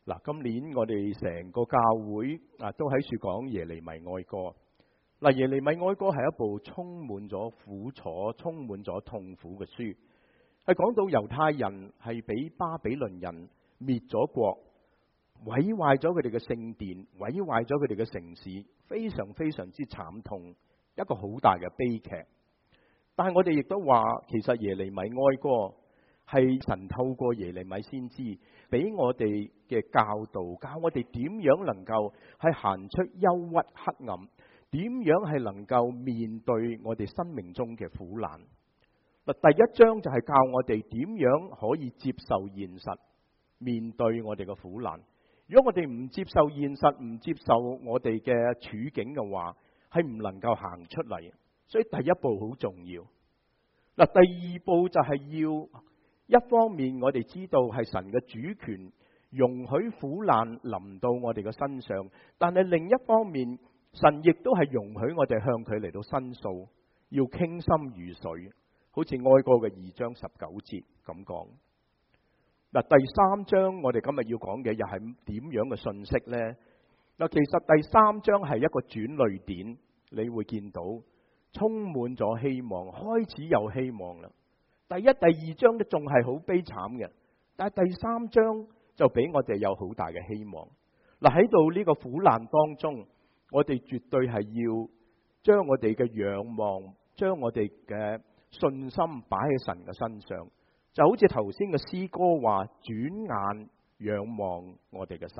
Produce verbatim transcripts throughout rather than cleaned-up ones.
嗱，今年我哋成個教會啊都喺處講耶利米哀歌。嗱，耶利米哀歌係一部充滿咗苦楚、充滿咗痛苦嘅書，係講到猶太人係俾巴比倫人滅咗國，毀壞咗佢哋嘅聖殿，毀壞咗佢哋嘅城市，非常非常之慘痛，一個好大嘅悲劇。但係我哋亦都話，其實耶利米哀歌係神透過耶利米先知俾我哋嘅教導，教我哋點樣能夠係行出憂鬱黑暗，點樣係能夠面對我哋生命中嘅苦難。嗱，第一章就係教我哋點樣可以接受現實，面對我哋嘅苦難。如果我哋唔接受現實，唔接受我哋嘅處境嘅話，係唔能夠行出嚟。所以第一步好重要。嗱，第二步就係要一方面我哋知道係神嘅主權，容許苦難臨到我哋嘅身上，但係另一方面，神亦都係容許我哋向佢嚟到申訴，要傾心如水，好似哀歌嘅二章十九節咁講。嗱，第三章我哋今日要講嘅又係點樣嘅信息呢？嗱，其實第三章係一個轉捩點，你會見到充滿咗希望，開始有希望啦。第一、第二章都仲係好悲慘嘅，但係第三章就俾我哋有好大嘅希望。嗱，喺度呢個苦難當中，我哋絕對係要將我哋嘅仰望，將我哋嘅信心擺喺神嘅身上，就好似頭先嘅詩歌話，轉眼仰望我哋嘅神。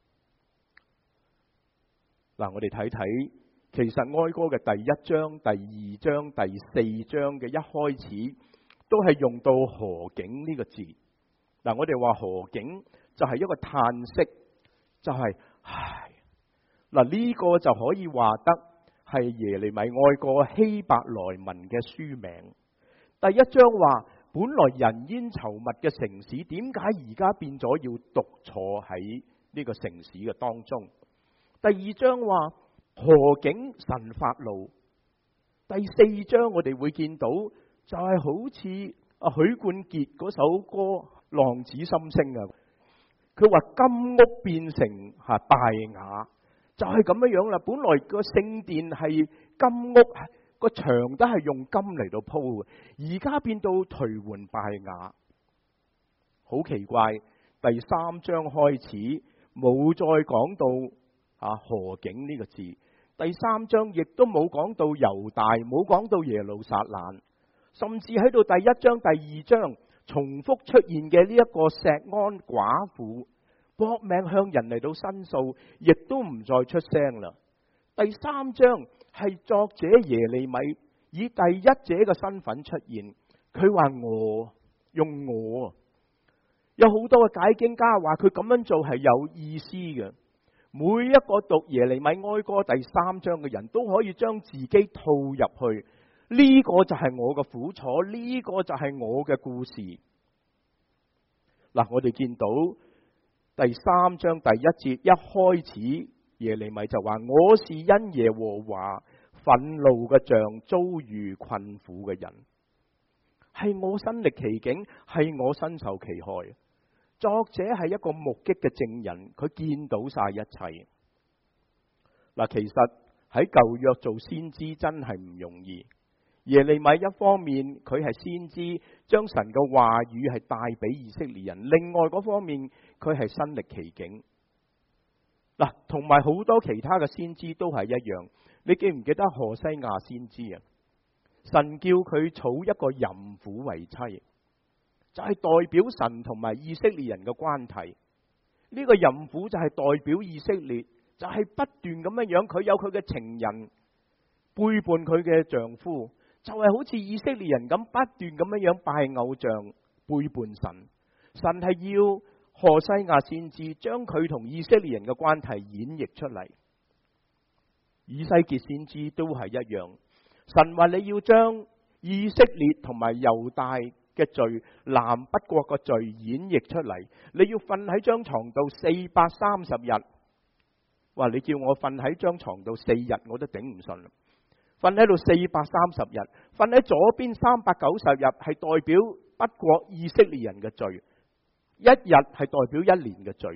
嗱，我哋睇睇，其實哀歌嘅第一章、第二章、第四章嘅一開始都係用到何竟呢個字。嗱，我哋話何竟就係一個嘆息，就係、是、唉。嗱，呢個就可以話得係耶利米哀歌希伯來文嘅書名。第一章話，本來人煙稠密嘅城市，點解而家變咗要獨坐喺呢個城市嘅當中？第二章話，何竟神發怒。第四章我哋會見到就係好似阿許冠傑嗰首歌《浪子心聲》啊，佢話金屋變成吓敗瓦。就係咁樣樣啦，本來個聖殿係金屋，個牆都係用金嚟到鋪嘅，而家變到頹垣敗瓦，好奇怪。第三章開始冇再講到啊何竟呢個字，第三章亦都冇講到猶大，冇講到耶路撒冷，甚至喺到第一章、第二章重複出現嘅呢一個錫安寡婦，搏命向人嚟到申訴，亦都唔再出聲啦。第三章係作者耶利米以第一者嘅身份出現，佢話我用我，有好多嘅解經家話佢咁樣做係有意思嘅。每一個讀耶利米哀歌第三章嘅人都可以將自己套入去，呢個就係我嘅苦楚，呢個就係我嘅故事。嗱，我哋見到第三章第一節一開始，耶利米就話，我是因耶和華憤怒嘅杖，遭遇困苦嘅人，係我身歷其境，係我身受其害。作者係一個目擊嘅證人，佢見到晒一切。嗱，其實喺舊約做先知真係唔容易。耶利米一方面佢係先知，將神嘅話語係帶俾以色列人；另外嗰方面佢係身歷其境。嗱，同埋好多其他嘅先知都係一樣。你記唔記得何西亞先知啊？神叫佢娶一個淫婦為妻，就係代表神同埋以色列人嘅關係。呢個淫婦就係代表以色列，就係不斷咁樣樣，佢有佢嘅情人背叛佢嘅丈夫。就係好似以色列人咁不斷咁樣樣拜偶像背叛神，神係要何西亞先知將佢同以色列人嘅關係演繹出嚟。以西結先知都係一樣，神話你要將以色列同埋猶大嘅罪、南北國嘅罪演繹出嚟。你要瞓喺張床度四百三十日，話你叫我瞓喺張床度四日我都頂唔順。瞓喺度四百三十日，瞓喺左邊三百九十日係代表北國以色列人嘅罪，一日係代表一年嘅罪。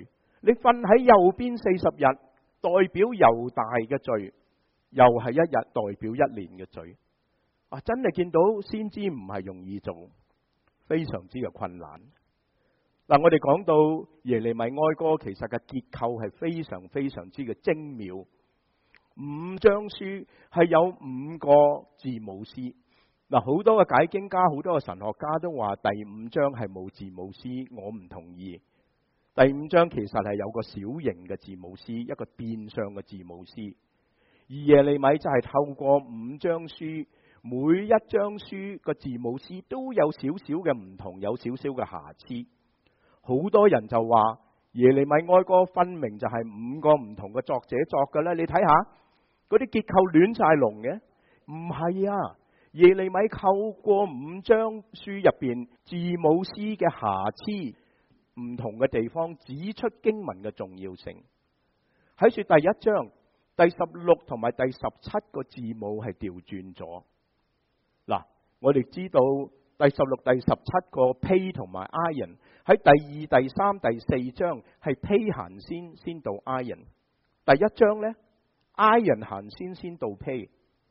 你瞓喺右邊四十日，代表猶大嘅罪，又係一日代表一年嘅罪。啊，真係見到先知唔係容易做，非常之嘅困難。嗱，我哋講到耶利米哀歌，其實嘅結構係非常非常之嘅精妙。五章書係有五個字母詩。嗱，好多嘅解經家、好多嘅神學家都話第五章係冇字母詩，我唔同意。第五章其實係有個小型嘅字母詩，一個變相嘅字母詩。而耶利米就係透過五章書，每一章書個字母詩都有少少嘅唔同，有少少嘅瑕疵。好多人就話耶利米哀歌分明就係五個唔同嘅作者作嘅咧，你睇下嗰啲結構亂晒龍嘅，唔係啊！耶利米透過五章書入邊字母詩嘅瑕疵，唔同嘅地方指出經文嘅重要性。喺說第一章第十六同埋第十七個字母係調轉咗。嗱，我哋知道第十六、第十七個披同埋 iron， 喺第二、第三、第四章係披行先，先到 iron。第一章呢 iron 行先，先到披。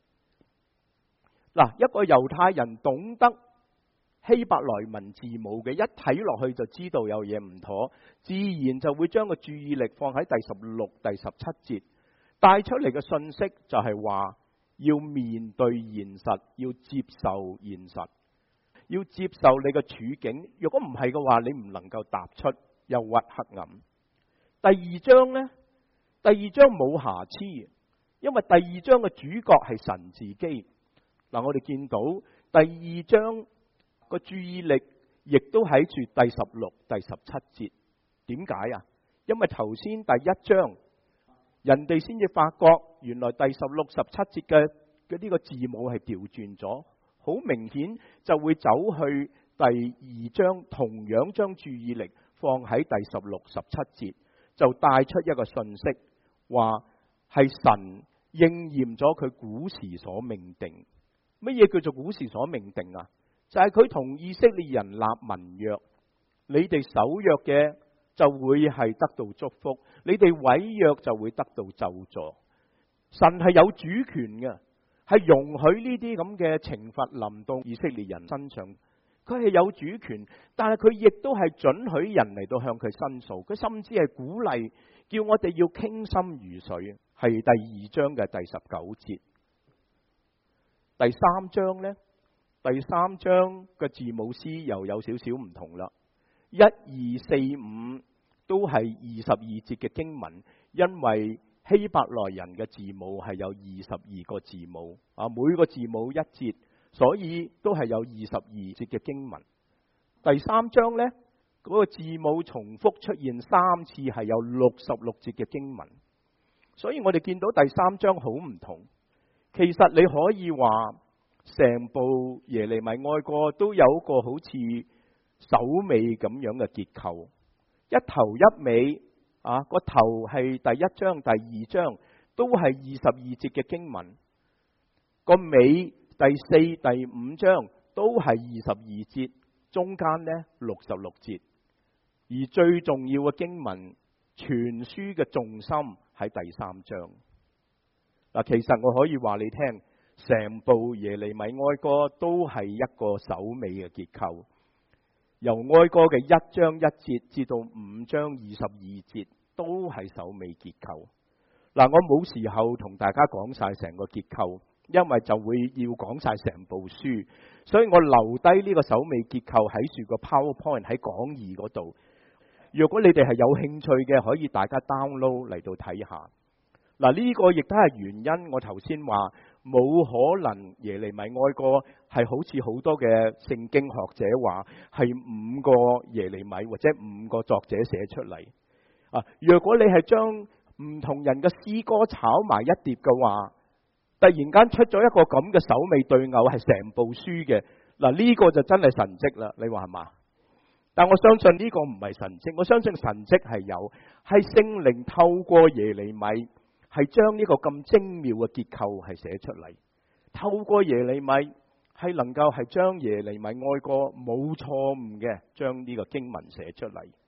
嗱，一個猶太人懂得希伯來文字母嘅，一睇落去就知道有嘢唔妥，自然就會將個注意力放喺第十六、第十七節，帶出嚟嘅信息就係話要面對現實，要接受現實，要接受你嘅處境。如果唔係嘅話，你唔能夠踏出憂鬱黑暗。第二章呢，第二章冇瑕疵，因為第二章嘅主角係神自己。嗱，我哋見到第二章個注意力亦都喺住第十六、第十七節。點解啊？因為頭先第一章人哋先至發覺，原來第十六、十七節嘅嘅呢個字母係調轉咗，好明顯就會走去第二章，同樣將注意力放喺第十六、十七節，就帶出一個信息，話係神應驗咗佢古時所命定。乜嘢叫做古時所命定啊？就係佢同以色列人立盟約，你哋守約嘅就會係得到祝福，你哋違約就會得到咒詛。神係有主權嘅，係容許呢啲咁嘅懲罰臨到以色列人身上。佢係有主權，但係佢亦都係准許人嚟到向佢申訴。佢甚至係鼓勵叫我哋要傾心如水，係第二章嘅第十九節。第三章呢，第三章嘅字母詩又有少少唔同啦。一二四五都係二十二節嘅經文，因為希伯來人嘅字母係有二十二個字母啊，每個字母一節，所以都係有二十二節嘅經文。第三章呢，嗰個字母重複出現三次，係有六十六節嘅經文。所以我哋見到第三章好唔同。其實你可以話成部耶利米哀歌都有一個好似首尾咁樣嘅結構，一頭一尾啊，個頭係第一章、第二章都係二十二節嘅經文，個尾第四、第五章都係二十二節，中間呢六十六節，而最重要嘅經文，全書嘅重心喺第三章。嗱，其實我可以話你聽，成部耶利米哀歌都係一個首尾嘅結構，由哀歌嘅一章一節至到五章二十二節都係首尾結構。嗱，我冇時候同大家講晒成個結構，因為就會要講晒成部書，所以我留低呢個首尾結構喺住個 PowerPoint 喺講義嗰度。如果你哋係有興趣嘅，可以大家 download 嚟到睇下。嗱，呢個亦都係原因，我頭先話冇可能耶利米哀歌係好似好多嘅聖經學者話係五個耶利米或者五個作者寫出嚟。啊，若果你係將唔同人嘅詩歌炒埋一碟嘅話，突然間出咗一個咁嘅首尾對偶係成部書嘅，嗱，呢個就真係神蹟啦，你話係嘛？但我相信呢個唔係神蹟，我相信神蹟係有，係聖靈透過耶利米係將呢個咁精妙嘅結構係寫出嚟，透過耶利米係能夠係將耶利米哀歌冇錯誤嘅將呢個經文寫出嚟。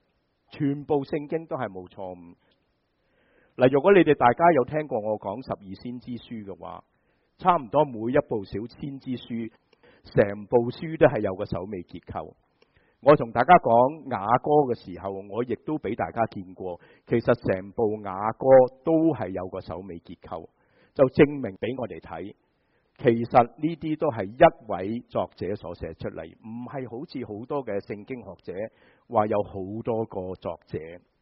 全部聖經都係冇錯誤。嗱，如果你哋大家有聽過我講十二先知書嘅話，差唔多每一部小先知書，成部書都係有個首尾結構。我同大家講雅歌嘅時候，我亦都俾大家見過，其實成部雅歌都係有個首尾結構，就證明俾我哋睇，其實呢啲都係一位作者所寫出嚟，唔係好似好多嘅聖經學者話有好多個作者。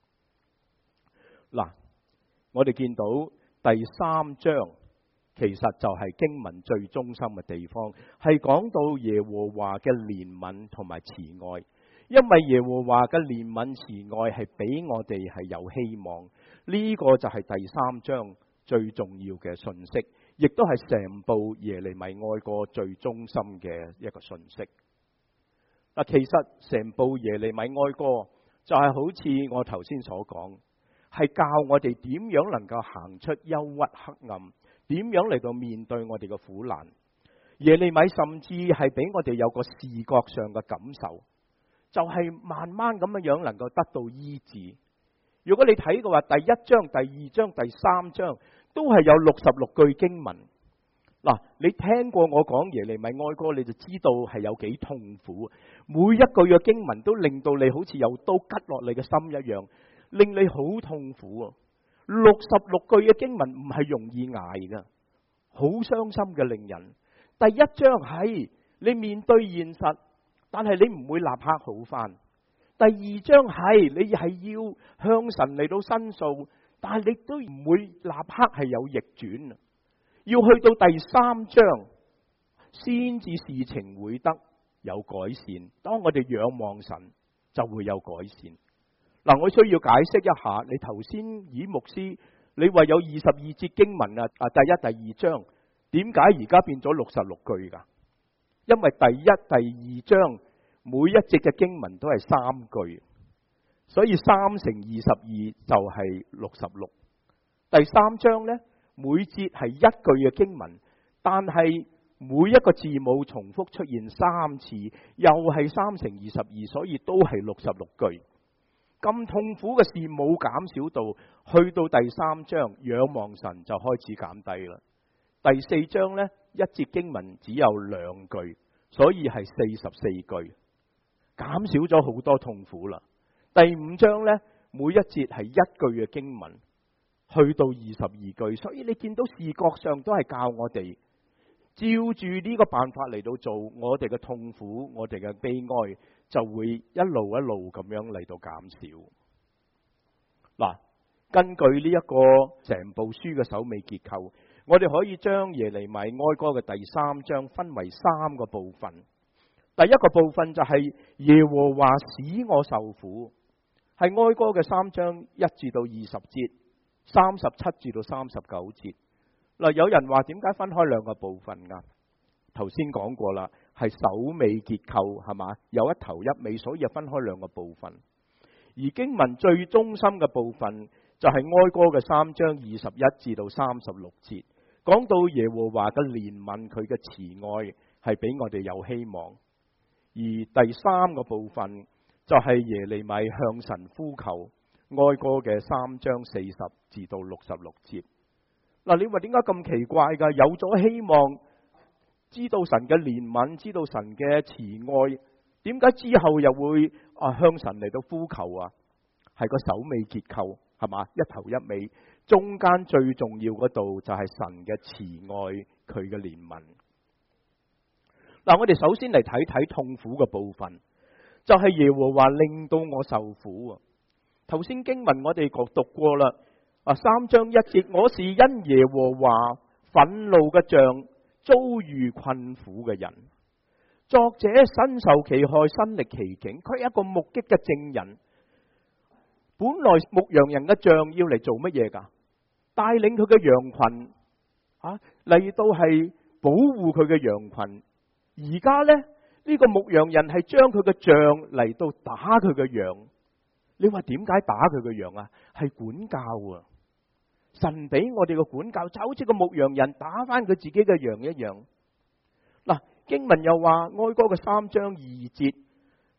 嗱，我哋見到第三章，其實就係經文最中心嘅地方，係講到耶和華嘅憐憫同埋慈愛。因為耶和華嘅憐憫慈愛係俾我哋係有希望，呢個就係第三章最重要嘅信息，亦都係成部耶利米哀歌最中心嘅一個信息。嗱，其實成部耶利米哀歌就係好似我頭先所講，係教我哋點樣能夠行出憂鬱黑暗，點樣嚟到面對我哋嘅苦難。耶利米甚至係俾我哋有個視覺上嘅感受，就係慢慢咁樣樣能夠得到醫治。如果你睇嘅話，第一章、第二章、第三章都係有六十六句經文。嗱，你聽過我講耶利米哀歌，你就知道係有幾痛苦。每一句嘅經文都令到你好似有刀拮落你嘅心一樣，令你好痛苦啊！六十六句嘅經文唔係容易捱噶，好傷心嘅令人。第一章係你面對現實，但係你唔會立刻好返。第二章係你係要向神嚟到申訴，但係你都唔會立刻係有逆轉。要去到第三章先至事情會得有改善。當我哋仰望神，就會有改善。嗱，我需要解釋一下，你頭先以牧師，你話有二十二節經文啊，啊第一、第二章，點解而家變咗六十六句噶？因為第一、第二章每一節嘅經文都係三句，所以三乘二十二就係六十六。第三章呢，每節係一句嘅經文，但係每一個字母重複出現三次，又係三乘二十二，所以都係六十六句。咁痛苦嘅事冇減少到，去到第三章仰望神就開始減低啦。第四章呢，一節經文只有兩句，所以係四十四句，減少咗好多痛苦啦。第五章呢，每一節係一句嘅經文，去到二十二句，所以你見到視覺上都係教我哋照住呢個辦法嚟到做，我哋嘅痛苦，我哋嘅悲哀就會一路一路咁樣嚟到減少。嗱，根據呢一個成部書嘅首尾結構，我哋可以將耶利米哀歌嘅第三章分為三個部分。第一個部分就係耶和華使我受苦，係哀歌嘅三章一至到二十節，三十七至到三十九節。嗱，有人話點解分開兩個部分噶？頭先講過啦，係首尾結構係嘛，有一頭一尾，所以就分開兩個部分。而經文最中心嘅部分就係哀歌嘅三章二十一至到三十六節，講到耶和華嘅憐憫，佢嘅慈愛係俾我哋有希望。而第三個部分就係耶利米向神呼求，哀歌嘅三章四十至到六十六節。嗱，你話點解咁奇怪噶？有咗希望，知道神嘅憐憫，知道神嘅慈愛，點解之後又會啊向神嚟到呼求啊？係個首尾結構係嘛，一頭一尾，中間最重要嗰度就係神嘅慈愛，佢嘅憐憫。嗱，我哋首先嚟睇睇痛苦嘅部分，就係耶和華令到我受苦啊。頭先經文我哋讀過啦。啊，三章一節，我是因耶和華憤怒嘅杖，遭遇困苦嘅人。作者身受其害，身歷其境，佢係一個目擊嘅證人。本來牧羊人嘅杖要嚟做乜嘢噶？帶領佢嘅羊群啊嚟到係保護佢嘅羊群。而家呢，呢、呢個牧羊人係將佢嘅杖嚟到打佢嘅羊。你話點解打佢嘅羊啊？係管教啊！神俾我哋嘅管教就好似個牧羊人打翻佢自己嘅羊一樣。嗱，經文又話哀歌嘅三章二節，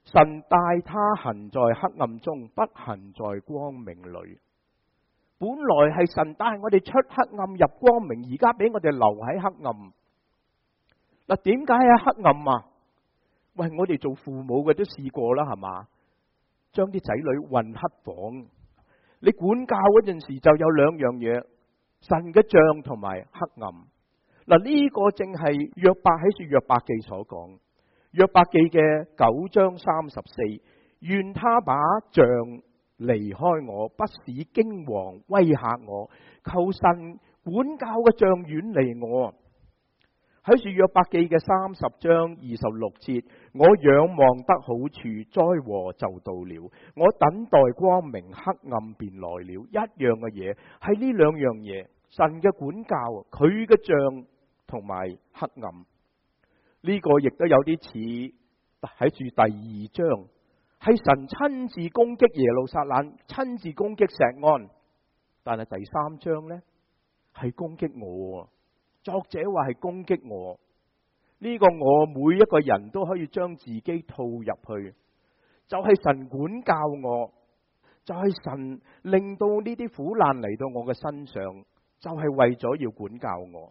神帶他行在黑暗中，不行在光明裏。本來係神帶我哋出黑暗入光明，而家俾我哋留喺黑暗。嗱，點解喺黑暗啊？喂，我哋做父母嘅都試過啦，係嘛？將啲仔女混黑房，你管教嗰陣時就有兩樣嘢，神嘅杖同埋黑暗。嗱，呢個正係約伯喺書約伯記所講。約伯記嘅九章三十四，願他把杖離開我，不使驚惶威嚇我，求神管教嘅杖遠離我。喺書約伯記嘅三十章二十六節，我仰望得好處，災禍就到了，我等待光明，黑暗便來了。一樣嘅嘢係呢兩樣嘢，神嘅管教，佢嘅杖同埋黑暗。呢個亦都有啲似喺住第二章，係神親自攻擊耶路撒冷，親自攻擊錫安。但係第三章呢，係攻擊我。作者話係攻擊我，呢個我每一個人都可以將自己套入去，就係神管教我，就係神令到呢啲苦難嚟到我嘅身上，就係為咗要管教我。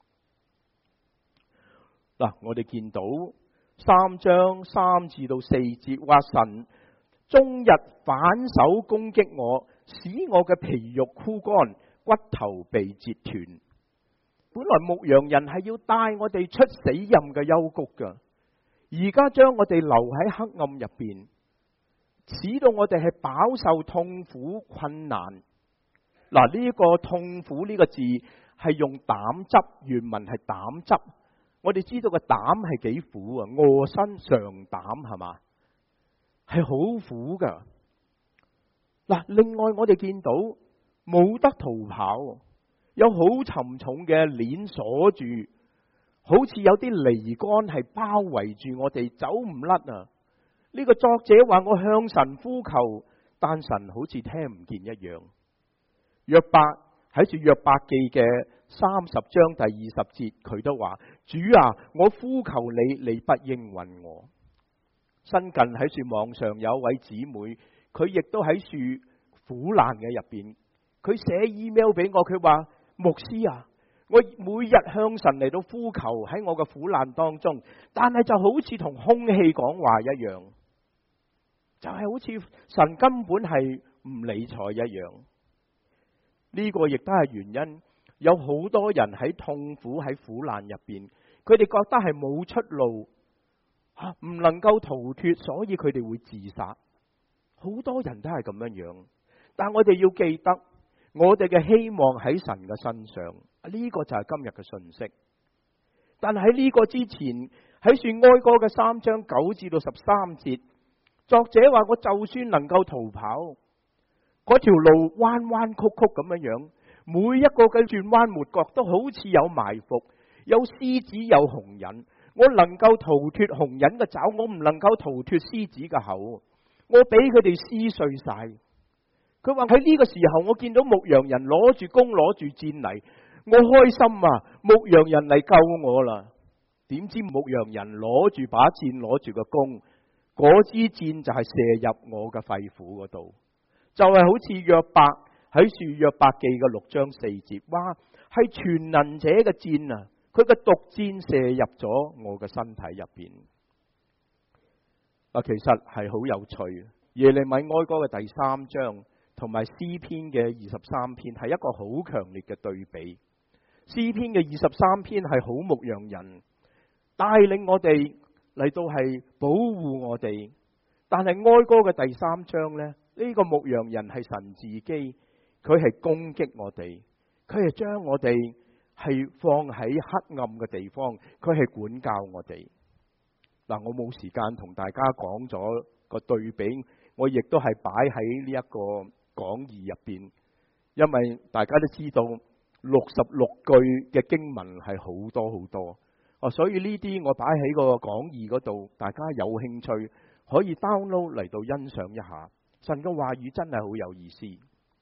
嗱，我哋見到三章三至到四節話神終日反手攻擊我，使我嘅皮肉枯乾，骨頭被折斷。本來牧羊人係要帶我哋出死蔭嘅幽谷噶，而家將我哋留喺黑暗入邊，使到我哋係飽受痛苦困難。嗱，呢個痛苦呢個字係用膽汁，原文係膽汁。我哋知道個膽係幾苦啊，臥薪嘗膽係嘛，係好苦噶。嗱，另外我哋見到冇得逃跑，有好沉重嘅鏈鎖住，好似有啲籬笆係包圍住我哋，走唔甩啊！呢個作者話我向神呼求，但神好似聽唔見一樣。約伯喺住約伯記嘅三十章第二十節，佢都話：主啊，我呼求你，你不應允我。新近喺住網上有一位姊妹，佢亦都喺住苦難嘅入邊，佢寫 email 俾我，佢話：牧師啊，我每日向神嚟到呼求喺我嘅苦難當中，但係就好似同空氣講話一樣，就係好似神根本係唔理睬一樣。呢個亦都係原因，有好多人喺痛苦喺苦難入邊，佢哋覺得係冇出路，吓唔能夠逃脫，所以佢哋會自殺。好多人都係咁樣樣，但我哋要記得，我哋嘅希望喺神嘅身上，呢個就係今日嘅信息。但喺呢個之前，喺算哀歌嘅三章九至到十三節，作者話我就算能夠逃跑，嗰條路彎彎曲曲咁樣樣，每一個嘅轉彎抹角都好似有埋伏，有獅子有熊人。我能夠逃脫熊人嘅爪，我唔能夠逃脫獅子嘅口，我俾佢哋撕碎晒。佢話喺呢個時候，我見到牧羊人攞住弓攞住箭嚟，我開心啊！牧羊人嚟救我啦！點知牧羊人攞住把箭攞住個弓，嗰支箭就係射入我嘅肺腑嗰度。就係、是、好似約伯喺書約伯記嘅六章四節，哇，係全能者嘅箭啊！佢嘅毒箭射入咗我嘅身體入邊。啊，其實係好有趣。耶利米哀歌嘅第三章同埋詩篇嘅二十三篇係一個好強烈嘅對比。詩篇嘅二十三篇係好牧羊人帶領我哋嚟到係保護我哋，但係哀歌嘅第三章呢？呢、這個牧羊人係神自己，佢係攻擊我哋，佢係將我哋係放喺黑暗嘅地方，佢係管教我哋。嗱，我冇時間同大家講咗個對比，我亦都係擺喺呢一個講義入邊，因為大家都知道六十六句嘅經文係好多好多，哦，所以呢啲我擺喺個講義嗰度，大家有興趣可以 download 嚟到欣賞一下。神嘅話語真係好有意思。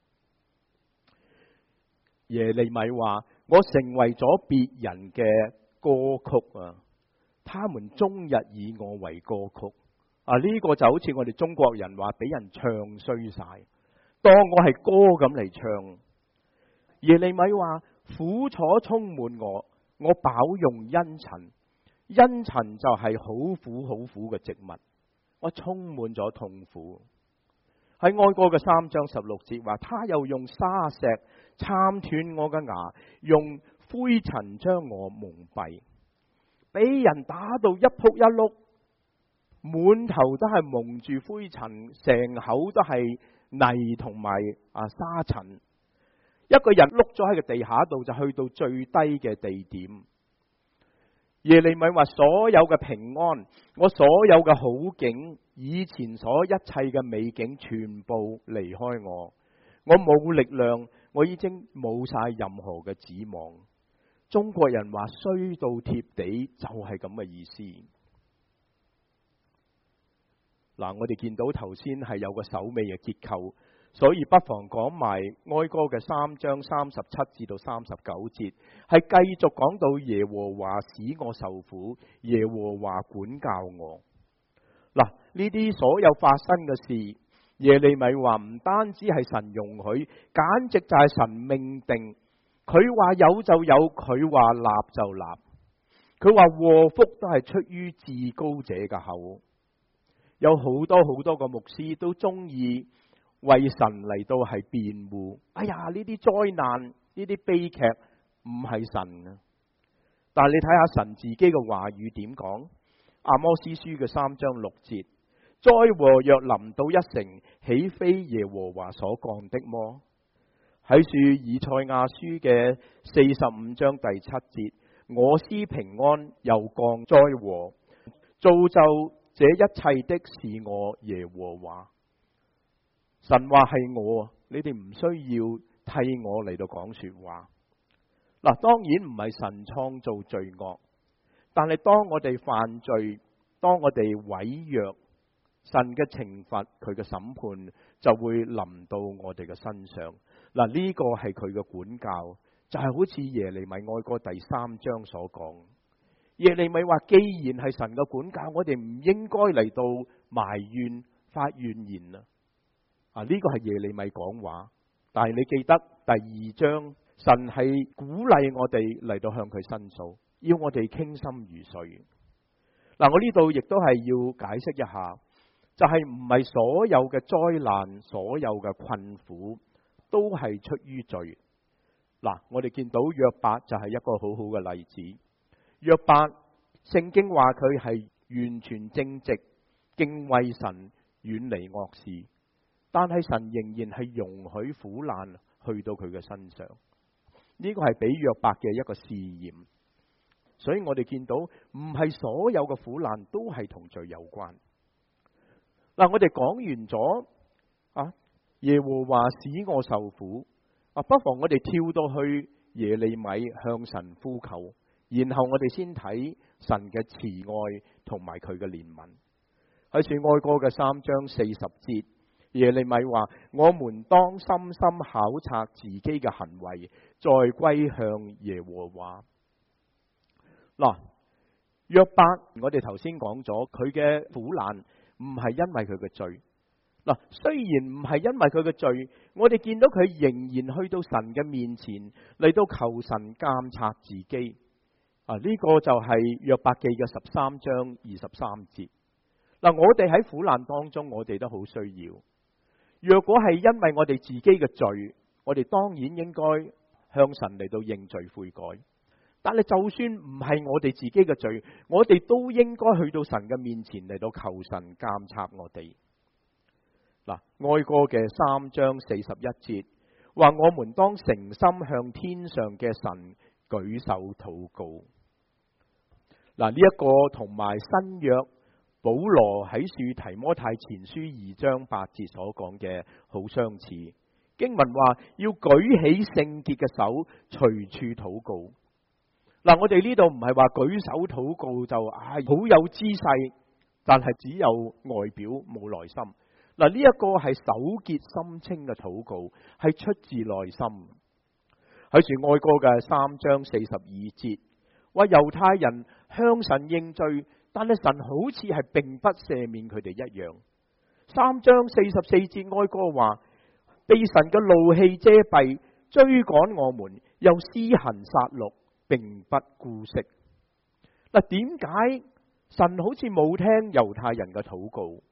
耶利米話：我成為咗別人嘅歌曲啊！他們終日以我為歌曲。 啊，呢個就好似我哋中國人話俾人唱衰晒，當我係歌咁嚟唱。耶利米話苦楚充滿我，我飽用茵蔯，茵蔯就係好苦好苦嘅植物，我充滿咗痛苦。喺哀歌嘅三章十六節話，他又用沙石參斷我嘅牙，用灰塵將我蒙蔽，俾人打到一仆一碌，滿頭都係蒙住灰塵，成口都係泥同埋啊沙塵。一個人碌咗喺個地下度，就去到最低嘅地點。耶利米話，所有嘅平安，我所有嘅好景，以前所一切嘅美景，全部離開我，我冇力量，我已經冇晒任何嘅指望。中國人話衰到貼地，就係咁嘅意思。嗱，我哋見到頭先係有個首尾嘅結構，所以不妨講埋哀歌嘅三章三十七至到三十九節，係繼續講到耶和華使我受苦，耶和華管教我。嗱，呢啲所有發生嘅事，耶利米話唔單止係神容許，簡直就係神命定。佢話有就有，佢話立就立。佢話禍福都係出於至高者嘅口。有好多好多個牧師都中意為神嚟到係辯護。哎呀，呢啲災難，呢啲悲劇唔係神啊！但係你睇下神自己嘅話語點講？阿摩司書嘅三章六節，災禍若臨到一城，豈非耶和華所降的麼？喺書以賽亞書嘅四十五章第七節，我施平安又降災禍，造就這一切的是我耶和華。神話係我，你哋唔需要替我嚟到講說話。嗱，當然唔係神創造罪惡，但係當我哋犯罪，當我哋違約，神嘅懲罰，佢嘅審判就會臨到我哋嘅身上。嗱，呢個係佢嘅管教，就係好似耶利米哀歌第三章所講。耶利米話，既然係神嘅管教，我哋唔應該嚟到埋怨發怨言啊！啊，呢個係耶利米講話，但係你記得第二章，神係鼓勵我哋嚟到向佢申訴，要我哋傾心如水。嗱，我呢度亦都係要解釋一下，就係唔係所有嘅災難，所有嘅困苦都係出於罪。嗱，我哋見到約伯就係一個好好嘅例子。約伯聖經話佢係完全正直，敬畏神，遠離惡事，但係神仍然係容許苦難去到佢嘅身上。呢個係俾約伯嘅一個試驗。所以我哋見到唔係所有嘅苦難都係同罪有關。嗱，我哋講完咗啊，耶和華使我受苦啊，不妨我哋跳到去耶利米向神呼求，然後我哋先睇神嘅慈愛同埋佢嘅憐憫。喺《哀歌》嘅三章四十節，耶利米話：我們當深深考察自己嘅行為，再歸向耶和華。嗱，約伯，我哋頭先講咗佢嘅苦難唔係因為佢嘅罪。嗱，雖然唔係因為佢嘅罪，我哋見到佢仍然去到神嘅面前嚟到求神監察自己。啊，呢個就係約伯記嘅十三章二十三節。嗱，我哋喺苦難當中，我哋都好需要。若果係因為我哋自己嘅罪，我哋當然應該向神嚟到認罪悔改。但係就算唔係我哋自己嘅罪，我哋都應該去到神嘅面前嚟到求神監察我哋。嗱，哀歌嘅三章四十一節話：我們當誠心向天上嘅神舉手禱告。嗱，呢一個同埋新約保羅喺書提摩太前書二章八節所講嘅好相似。經文話要舉起聖潔嘅手，隨處禱告。嗱，我哋呢度唔係話舉手禱告就唉好有姿勢，但係只有外表冇內心。嗱，呢一個係手潔心清嘅禱告，係出自內心。喺住哀歌嘅三章四十二節，話猶太人向神認罪， 但係神好似係並不赦免佢哋一樣。三章四十四節哀歌話，被神嘅怒氣遮蔽，追趕我們，又施行殺戮，並不顧惜。嗱，點解神好似冇聽猶太人嘅禱告？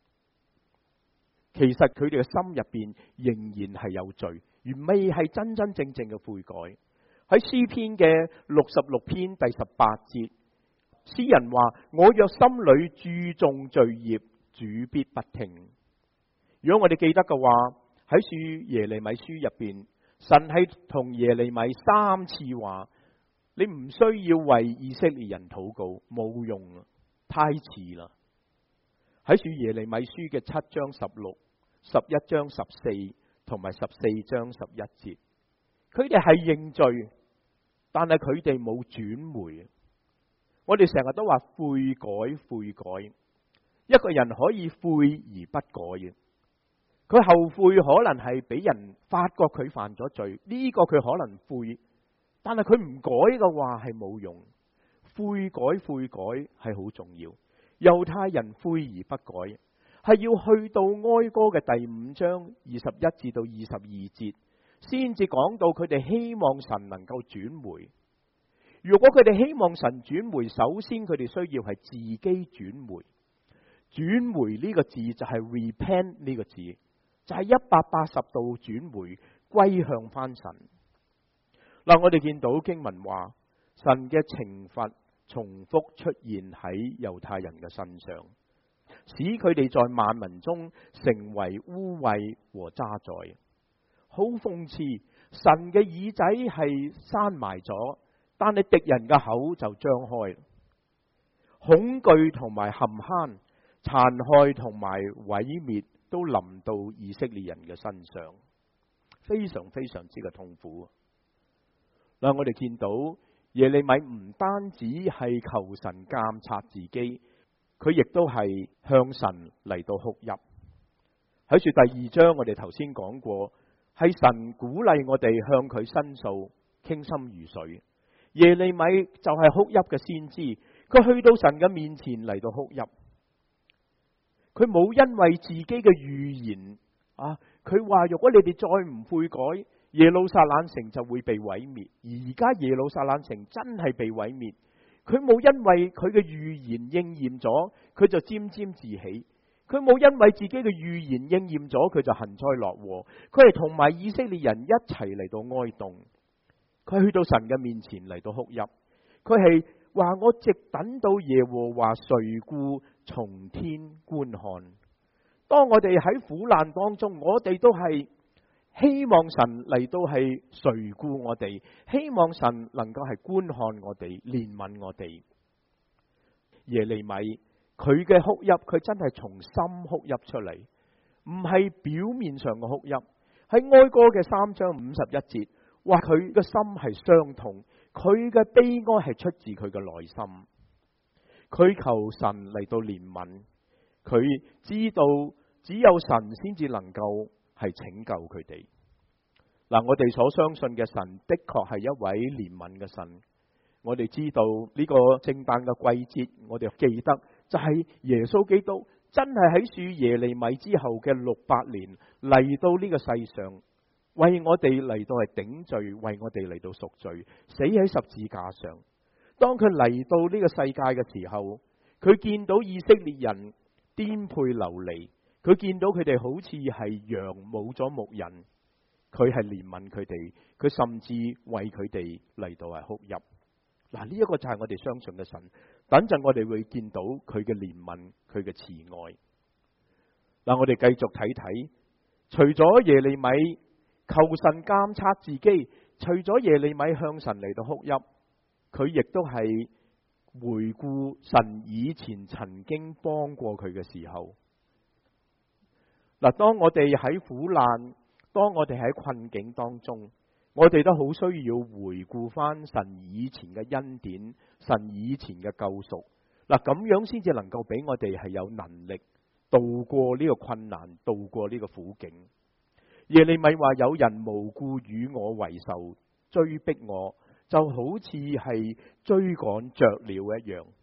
其實佢哋嘅心入邊仍然係有罪，而未係真真正正嘅悔改。喺詩篇嘅六十六篇第十八節，詩人話：我若心裏注重罪孽，主必不聽。如果我哋記得嘅話，喺書耶利米書入邊，神係同耶利米三次話：你唔需要為以色列人禱告，冇用啊，太遲啦。喺書耶利米書嘅七章十六、十一章十四同埋十四章十一節，佢哋係認罪，但係佢哋冇轉回。我哋成日都話悔改悔改，一個人可以悔而不改嘅，佢後悔可能係俾人發覺佢犯咗罪，呢個佢可能悔，但係佢唔改嘅話係冇用。悔改悔改係好重要。猶太人悔而不改，係要去到哀歌嘅第五章二十一至到二十二節，先至講到佢哋希望神能夠轉回。如果佢哋希望神轉回，首先佢哋需要係自己轉回。轉回呢個字就係 repent 呢個字，就係一百八十度轉回，歸向翻神。嗱，我哋見到經文話，神嘅懲罰重複出現喺猶太人嘅身上，使佢哋在萬民中成為污穢和渣滓。好諷刺，神嘅耳仔係閂埋咗，但係敵人嘅口就張開。恐懼同埋陷坑、殘害同埋毀滅都臨到以色列人嘅身上，非常非常之嘅痛苦。嗱，我哋見到耶利米唔單止係求神監察自己，佢亦都係向神嚟到哭泣。喺書第二章，我哋頭先講過，係神鼓勵我哋向佢申訴，傾心如水。耶利米就係哭泣嘅先知，佢去到神嘅面前嚟到哭泣，佢冇因為自己嘅預言啊，佢話如果你哋再唔悔改，耶路撒冷城就會被毀滅。而家耶路撒冷城真係被毀滅，佢冇因為佢嘅預言應驗咗，佢就沾沾自喜。佢冇因為自己嘅預言應驗咗，佢就幸災樂禍。佢係同埋以色列人一齊嚟到哀慟。佢去到神嘅面前嚟到哭泣，佢係話我直等到耶和華垂顧從天觀看。當我哋喺苦難當中，我哋都係希望神嚟到係垂顧我哋，希望神能夠係觀看我哋，憐憫我哋。耶利米佢嘅哭泣，佢真係從心哭泣出嚟，唔係表面上嘅哭泣。喺哀歌嘅三章五十一節，話佢嘅心係傷痛，佢嘅悲哀係出自佢嘅內心。佢求神嚟到憐憫，佢知道只有神先至能夠係拯救佢哋。嗱，我哋所相信嘅神的確係一位憐憫嘅神。我哋知道呢個聖誕嘅季節，我哋記得就係耶穌基督真係喺樹耶利米之後嘅六百年嚟到呢個世上，為我哋嚟到係頂罪，為我哋嚟到贖罪，死喺十字架上。當佢嚟到呢個世界嘅時候，佢見到以色列人顛沛流離，佢見到佢哋好似係羊冇咗牧人，佢係憐憫佢哋，佢甚至為佢哋嚟到係哭泣。嗱，呢一個就係我哋相信嘅神。等陣我哋會見到佢嘅憐憫，佢嘅慈愛。嗱，我哋繼續睇睇，除咗耶利米求神監察自己，除咗耶利米向神嚟到哭泣，佢亦都係回顧神以前曾經幫過佢嘅時候。嗱，當我哋喺苦難，當我哋喺困境當中，我哋都好需要回顧翻神以前嘅恩典，神以前嘅救贖。嗱，咁樣先至能夠俾我哋係有能力渡過呢個困難，渡過呢個苦境。耶利米話：有人無故與我為仇，追逼我，就好似係追趕雀鳥一樣。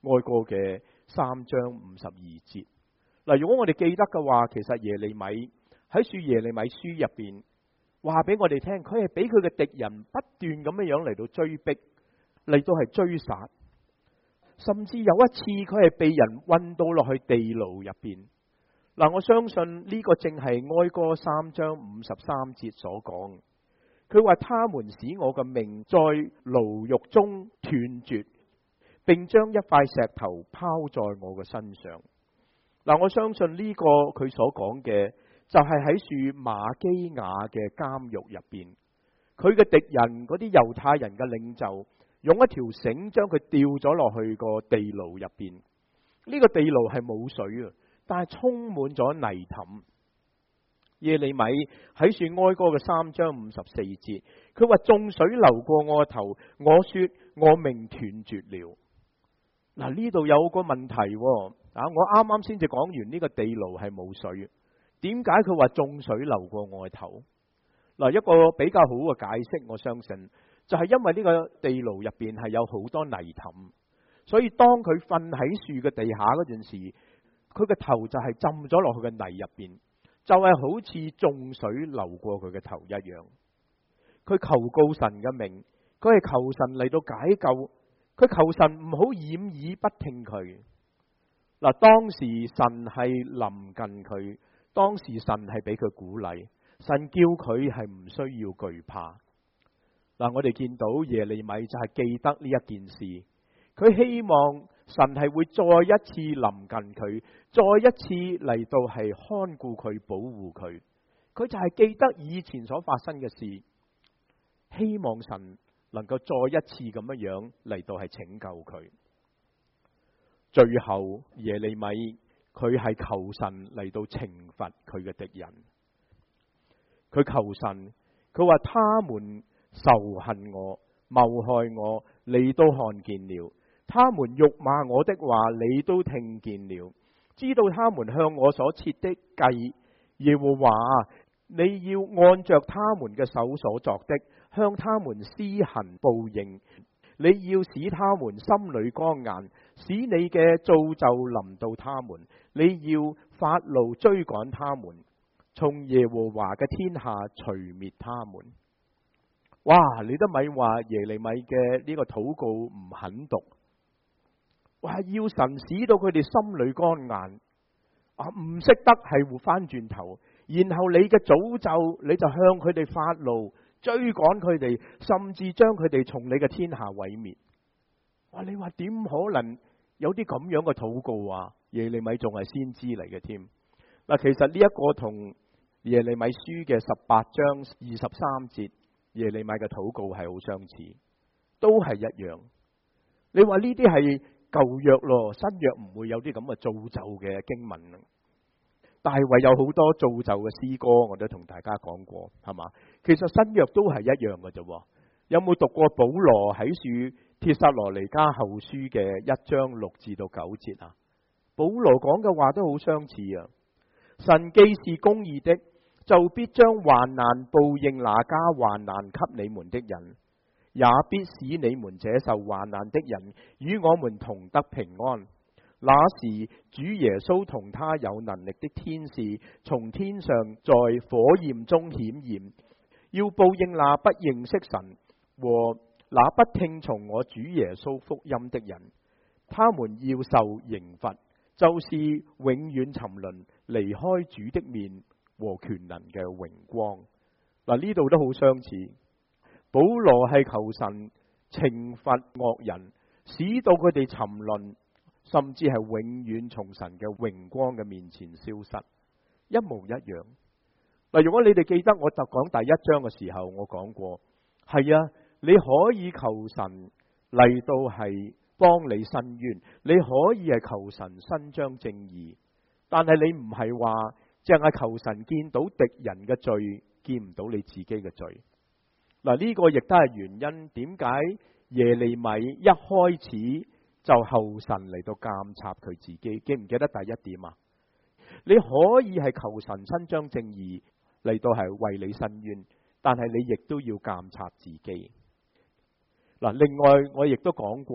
哀歌嘅三章五十二節。嗱，如果我哋記得嘅話，其實耶利米喺書耶利米書入邊話俾我哋聽，佢係俾佢嘅敵人不斷咁樣樣嚟到追逼，嚟到係追殺，甚至有一次佢係被人運到落去地牢入邊。嗱，我相信呢個正係哀歌三章五十三節所講。佢話他們使我嘅命在牢獄中斷絕，並將一塊石頭拋在我嘅身上。嗱，我相信呢個佢所講嘅就係喺樹馬基亞嘅監獄入邊，佢嘅敵人嗰啲猶太人嘅領袖用一條繩將佢吊咗落去個地牢入邊。呢個地牢係冇水啊，但係充滿咗泥凼。耶利米喺樹哀歌嘅三章五十四節，佢話眾水流過我個頭，我說我命斷絕了。嗱，呢度有個問題啊！我啱啱先至講完呢個地牢係冇水，點解佢話眾水流過我個頭？嗱，一個比較好嘅解釋，我相信就係因為呢個地牢入邊係有好多泥凼，所以當佢瞓喺樹嘅地下嗰陣時，佢嘅頭就係浸咗落去嘅泥入邊。就係好似眾水流過佢嘅頭一樣，佢求告神嘅名，佢係求神嚟到解救，佢求神唔好掩耳不聽佢。嗱，當時神係臨近佢，當時神係俾佢鼓勵，神叫佢係唔需要懼怕。嗱，我哋見到耶利米就係記得呢一件事，佢希望神係會再一次臨近佢，再一次嚟到係看顧佢、保護佢。佢就係記得以前所發生嘅事，希望神能夠再一次咁樣樣嚟到係拯救佢。最後耶利米佢係求神嚟到懲罰佢嘅敵人，佢求神，佢話他們仇恨我、謀害我，你都看見了。他們辱罵我的話，你都聽見了，知道他們向我所設的計。耶和華，你要按着他們嘅手所作的，向他們施行報應。你要使他們心裏剛硬，使你嘅造就臨到他們。你要發怒追趕他們，從耶和華嘅天下除滅他們。哇！你都咪話耶利米嘅呢個禱告唔狠毒。話要神使到佢哋心裏剛硬啊，唔識得係活翻轉頭，然後你嘅詛咒你就向佢哋發怒，追趕佢哋，甚至將佢哋從你嘅天下毀滅。哇！你話點可能有啲咁樣嘅禱告啊？耶利米仲係先知嚟嘅添。嗱，其實呢一個同耶利米書嘅十八章二十三節耶利米嘅禱告係好相似，都係一樣。你話呢啲係舊約咯，新約唔會有啲咁嘅造就嘅經文。大衛有好多造就嘅詩歌，我都同大家講過，係嘛？其實新約都係一樣嘅啫。有冇讀過保羅喺書帖撒羅尼迦後書嘅一章六至到九節啊？保羅講嘅話都好相似啊！神既是公義的，就必將患難報應那加患難給你們的人，也必使你們這受患難的人與我們同得平安。那時主耶穌同他有能力的天使從天上在火焰中顯現，要報應那不認識神和那不聽從我主耶穌福音的人。他們要受刑罰，就是永遠沉淪，離開主的面和權能嘅榮光。嗱，呢度都好相似。保羅係求神懲罰惡人，使到佢哋沉淪，甚至係永遠從神嘅榮光嘅面前消失，一模一樣。嗱，如果你哋記得我就講第一章嘅時候，我講過，係啊，你可以求神嚟到係幫你伸冤，你可以係求神伸張正義，但係你唔係話淨係求神見到敵人嘅罪，見唔到你自己嘅罪。嗱，呢個亦都係原因，點解耶利米一開始就後神嚟到監察佢自己？記唔記得第一點啊？你可以係求神伸張正義嚟到係為你伸冤，但係你亦都要監察自己。嗱，另外我亦都講過，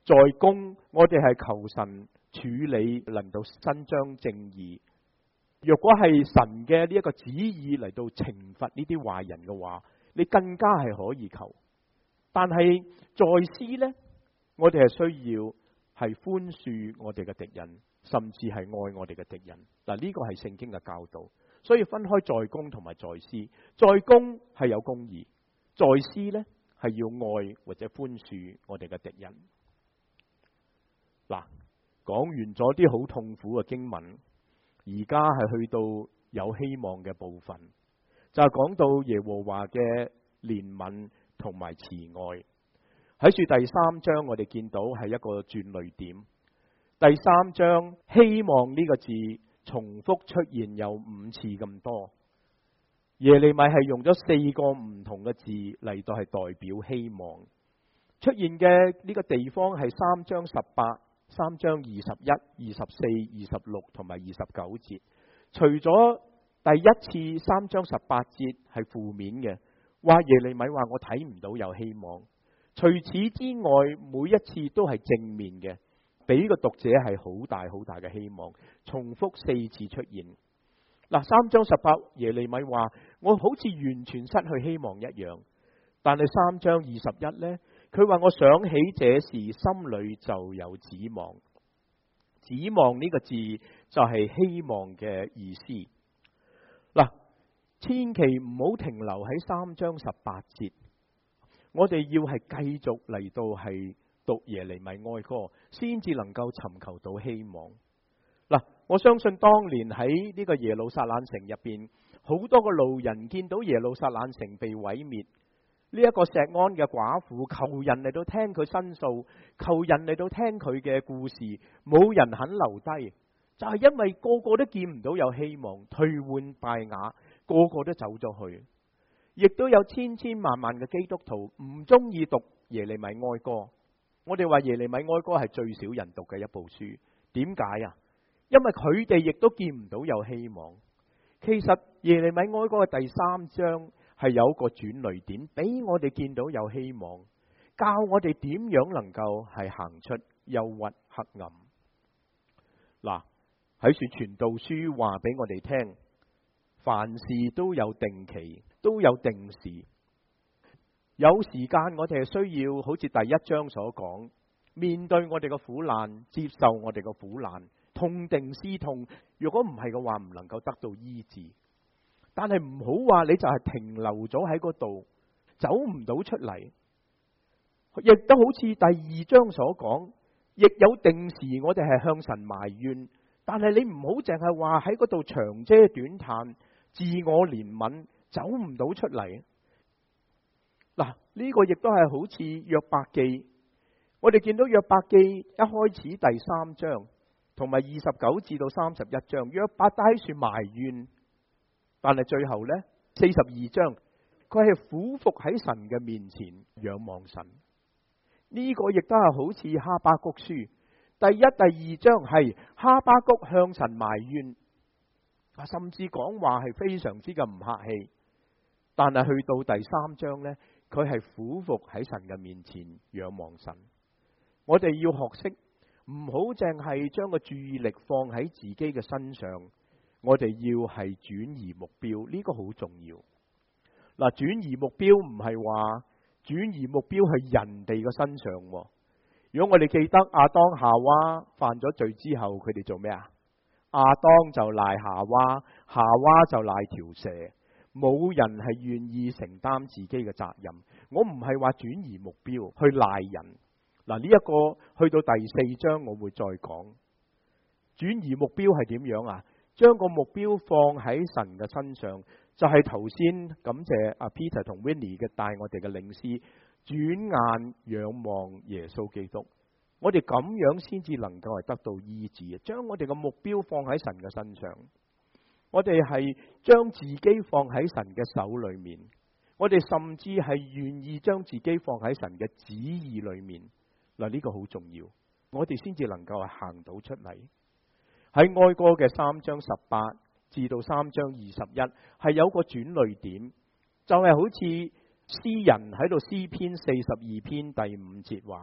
在公，我哋係求神處理，能夠伸張正義。若果係神嘅呢一個旨意嚟到懲罰呢啲壞人嘅話，你更加係可以求。但係在私呢，我哋係需要係寬恕我哋嘅敵人，甚至係愛我哋嘅敵人。嗱，呢個係聖經嘅教導，所以分開在公同埋在私。在公係有公義，在私呢係要愛或者寬恕我哋嘅敵人。嗱，講完咗啲好痛苦嘅經文，而家係去到有希望嘅部分，就係講到耶和華嘅憐憫同埋慈愛。喺書第三章，我哋見到係一個轉捩點。第三章希望呢個字重複出現有五次咁多。耶利米係用咗四個唔同嘅字嚟到係代表希望。出現嘅呢個地方係三章十八、三章二十一、二十四、二十六同埋二十九節。除咗第一次三章十八節係負面嘅，話耶利米話我睇唔到有希望。除此之外，每一次都係正面嘅，俾個讀者係好大好大嘅希望。重複四次出現。嗱，三章十八耶利米話我好似完全失去希望一樣，但係三章二十一呢，佢話我想起這事，心裏就有指望。指望呢個字就係希望嘅意思。嗱，千祈唔好停留喺三章十八節，我哋要係繼續嚟到係讀耶利米哀歌，先至能夠尋求到希望。嗱，我相信當年喺呢個耶路撒冷城入邊，好多個路人見到耶路撒冷城被毀滅，呢一個錫安嘅寡婦求人嚟到聽佢申訴，求人嚟到聽佢嘅故事，冇人肯留低，就係因為個個都見唔到有希望，退換敗瓦，個個都走咗去。亦都有千千萬萬嘅基督徒唔中意讀耶利米哀歌。我哋話耶利米哀歌係最少人讀嘅一部書，點解啊？因為佢哋亦都見唔到有希望。其實耶利米哀歌嘅第三章係有個轉捩點，俾我哋見到有希望，教我哋點樣能夠係行出憂鬱黑暗。嗱，喺說傳道書話俾我哋聽，凡事都有定期，都有定時。有時間我哋係需要好似第一章所講，面對我哋嘅苦難，接受我哋嘅苦難，痛定思痛。如果唔係嘅話，唔能夠得到醫治。但係唔好話你就係停留咗喺嗰度，走唔到出嚟。亦都好似第二章所講，亦有定時我哋係向神埋怨，但係你唔好淨係話喺嗰度長嗟短嘆，自我憐憫，走唔到出嚟。嗱，呢個亦都係好似約伯記，我哋見到約伯記一開始第三章同埋二十九至到三十一章，約伯都喺處埋怨，但係最後呢，四十二章佢係俯伏喺神嘅面前仰望神。呢個亦都係好似哈巴谷書第一、第二章係哈巴谷向神埋怨，甚至講話係非常之嘅唔客氣。但係去到第三章呢，佢係俯伏喺神嘅面前仰望神。我哋要學識唔好淨係將個注意力放喺自己嘅身上，我哋要係轉移目標，呢個好重要。嗱，轉移目標唔係話轉移目標係人哋嘅身上。如果我哋記得亞當夏娃犯咗罪之後，佢哋做咩啊？亞當就賴夏娃，夏娃就賴條蛇。冇人係願意承擔自己嘅責任。我唔係話轉移目標去賴人。嗱，呢一個去到第四章我會再講。轉移目標係點樣啊？將個目標放喺神嘅身上，就係頭先感謝阿 Peter 同 Winnie 嘅帶我哋嘅領詩，轉眼仰望耶穌基督。我哋咁樣先至能夠係得到醫治，將我哋嘅目標放喺神嘅身上。我哋係將自己放喺神嘅手裏面，我哋甚至係願意將自己放喺神嘅旨意裏面。嗱，呢個好重要，我哋先至能夠行到出嚟。喺哀歌嘅三章十八至到三章二十一係有個轉捩點，就係、是、好似詩人喺度詩篇四十二篇第五節話：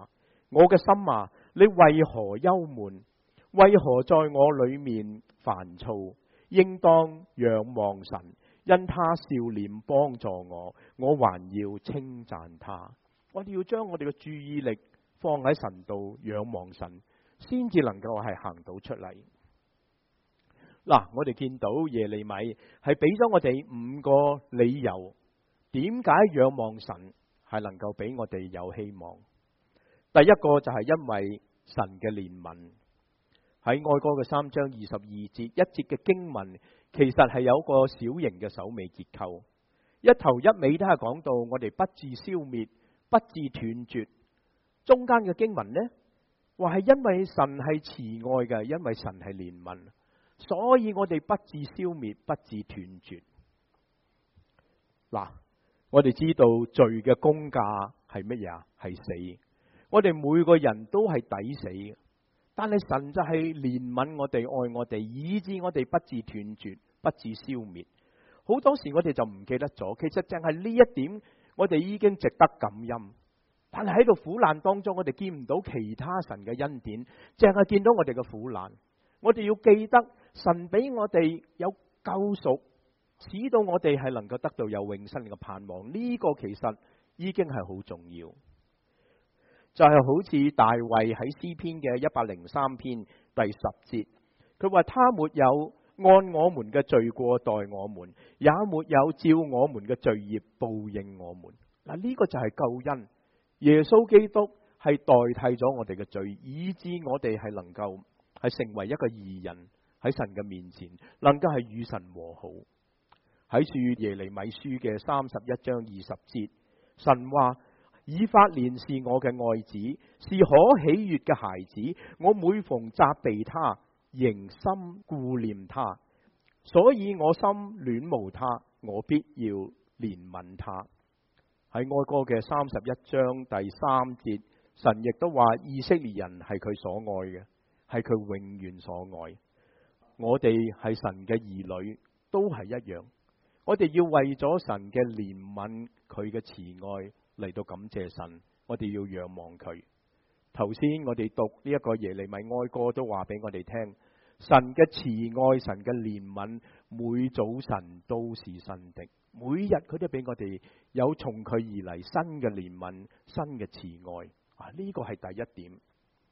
我嘅心啊，你為何憂悶？為何在我裏面煩躁？應當仰望神，因他笑臉幫助我，我還要稱讚他。我哋要將我哋嘅注意力放喺神度，仰望神，先至能夠係行到出嚟。嗱，我哋見到耶利米係俾咗我哋五個理由，點解仰望神係能夠俾我哋有希望。第一個就係因為神嘅憐憫。喺哀歌嘅三章二十二節一節嘅經文，其實係有個小型嘅首尾結構，一頭一尾都係講到我哋不致消滅，不致斷絕。中間嘅經文呢，話係因為神係慈愛嘅，因為神係憐憫，所以我哋不致消滅，不致斷絕。嗱，我哋知道罪嘅工價係乜嘢啊？係死。我哋每個人都係抵死嘅。但係神就係憐憫我哋，愛我哋，以致我哋不致斷絕，不致消滅。好多時我哋就唔記得咗，其實淨係呢一點，我哋已經值得感恩。但係喺度苦難當中，我哋見唔到其他神嘅恩典，淨係見到我哋嘅苦難。我哋要記得神俾我哋有救贖，使到我哋係能夠得到有永生嘅盼望。呢個其實已經係好重要。就係好似大衛喺詩篇嘅一百零三篇第十節，佢話他沒有按我們嘅罪過待我們，也沒有照我們嘅罪孽報應我們。嗱，呢個就係救恩，耶穌基督係代替咗我哋嘅罪，以致我哋係能夠係成為一個義人喺神嘅面前，能夠係與神和好。喺書耶利米書嘅三十一章二十節，神話。以法蓮是我嘅愛子，是可喜悅嘅孩子。我每逢責備他，仍心顧念他，所以我心戀慕他，我必要憐憫他。喺哀歌嘅三十一章第三節，神亦都話以色列人係佢所愛嘅，係佢永遠所愛。我哋係神嘅兒女，都係一樣。我哋要為咗神嘅憐憫，佢嘅慈愛。嚟到感謝神，我哋要仰望佢。頭先我哋讀呢一個耶利米哀歌都話俾我哋聽，神嘅慈愛、神嘅憐憫，每早晨都是新的，每日佢都俾我哋有從佢而嚟新嘅憐憫、新嘅慈愛。啊，呢個係第一點。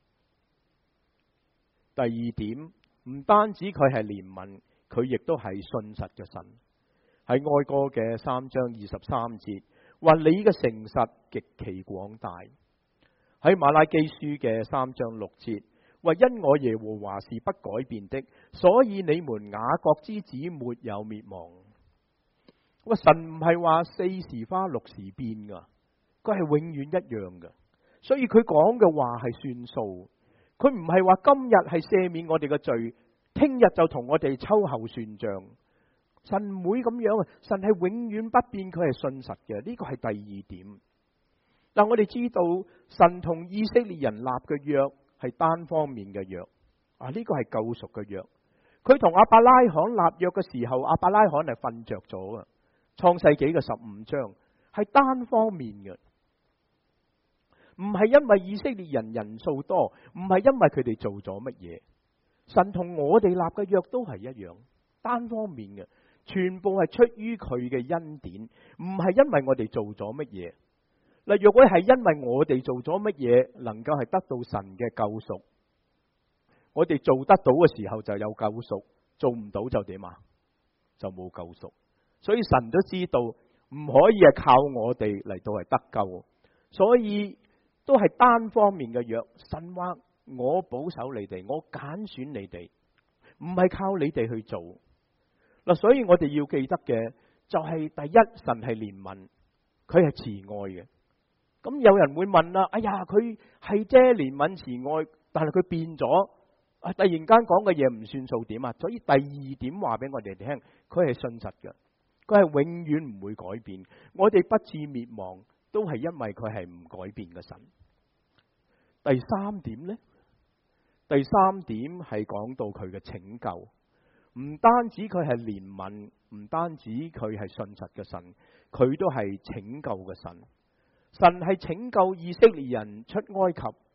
第二點，唔單止佢係憐憫，佢亦都係信實嘅神。喺哀歌嘅三章二十三節。話你嘅誠實極其廣大。喺馬拉基書嘅三章六節，話因我耶和華是不改變的，所以你們雅各之子沒有滅亡。話神唔係話四時花六時變噶，佢係永遠一樣噶，所以佢講嘅話係算數。佢唔係話今日係赦免我哋嘅罪，聽日就同我哋秋後算賬。神唔會咁樣啊！神係永遠不變，佢係信實嘅。呢個係第二點。但我哋知道神同以色列人立嘅約係單方面嘅約啊！呢個係救贖嘅約。佢同亞伯拉罕立約嘅時候，亞伯拉罕係瞓着咗啊！創世紀嘅十五章係單方面嘅，唔係因為以色列人人數多，唔係因為佢哋做咗乜嘢。神同我哋立嘅約都係一樣，單方面嘅。全部係出於佢嘅恩典，唔係因為我哋做咗乜嘢。嗱，若果係因為我哋做咗乜嘢，能夠係得到神嘅救贖，我哋做得到嘅時候就有救贖，做唔到就點啊？就冇救贖。所以神都知道唔可以係靠我哋嚟到係得救，所以都係單方面嘅約。神話我保守你哋，我揀選你哋，唔係靠你哋去做。嗱，所以我哋要記得嘅就係第一，神係憐憫，佢係慈愛嘅。咁有人會問啦，哎呀，佢係啫憐憫慈愛，但係佢變咗，啊，突然間講嘅嘢唔算數點啊？所以第二點話俾我哋聽，佢係信實嘅，佢係永遠唔會改變。我哋不致滅亡，都係因為佢係唔改變嘅神。第三點呢？第三點係講到佢嘅拯救。唔單止佢係憐憫，唔單止佢係信實嘅神，佢都係拯救嘅神。神係拯救以色列人出埃及，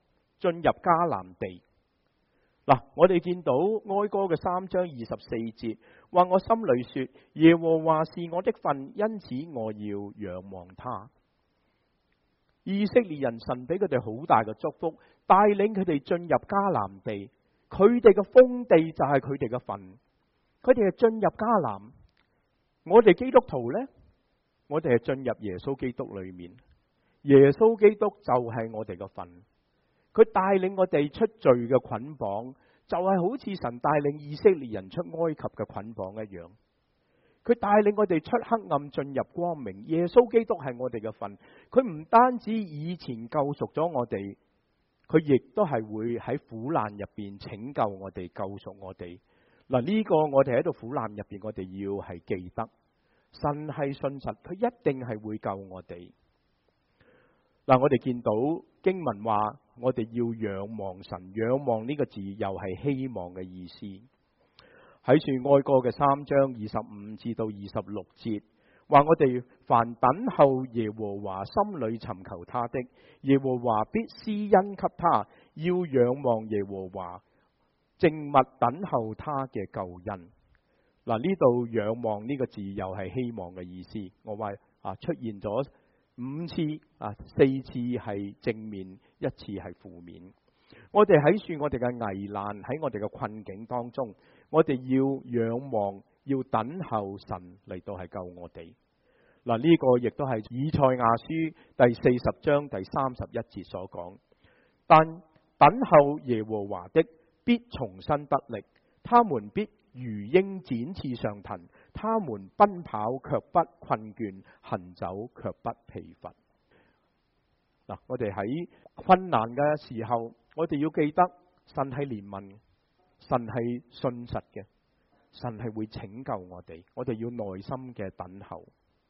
進入迦南地。嗱，我哋見到哀歌嘅三章二十四節，話我心裏說，耶和華是我的份，因此我要仰望他。以色列人，神俾佢哋好大嘅祝福，帶領佢哋進入迦南地，佢哋嘅封地就係佢哋嘅份，佢哋係進入迦南。我哋基督徒呢，我哋係進入耶穌基督裏面，耶穌基督就係我哋嘅份。佢帶領我哋出罪嘅捆綁，就係好似神帶領以色列人出埃及嘅捆綁一樣。佢帶領我哋出黑暗進入光明。耶穌基督係我哋嘅份。佢唔單止以前救贖咗我哋，佢亦都係會喺苦難入邊拯救我哋、救贖我哋。嗱，呢個我哋喺度苦難入邊，我哋要係記得，神係信實，佢一定係會救我哋。嗱，我哋見到經文話，我哋要仰望神，仰望呢個字又係希望嘅意思。喺《哀歌》嘅三章二十五至到二十六節，話我哋凡等候耶和華，心裏尋求他的，耶和華必施恩給他。要仰望耶和華，靜默等候他嘅救恩。嗱，呢度仰望呢個字又係希望嘅意思。我話啊，出現咗五次啊，四次係正面，一次係負面。我哋喺算我哋嘅危難，喺我哋嘅困境當中，我哋要仰望，要等候神嚟到係救我哋。嗱，呢個亦都係以賽亞書第四十章第三十一節所講。但等候耶和華的必重新得力，他們必如鷹展翅上騰，他們奔跑卻不困倦，行走卻不疲乏。嗱，我哋喺困難嘅時候，我哋要記得神係憐憫，神係信實嘅，神係會拯救我哋。我哋要耐心嘅等候。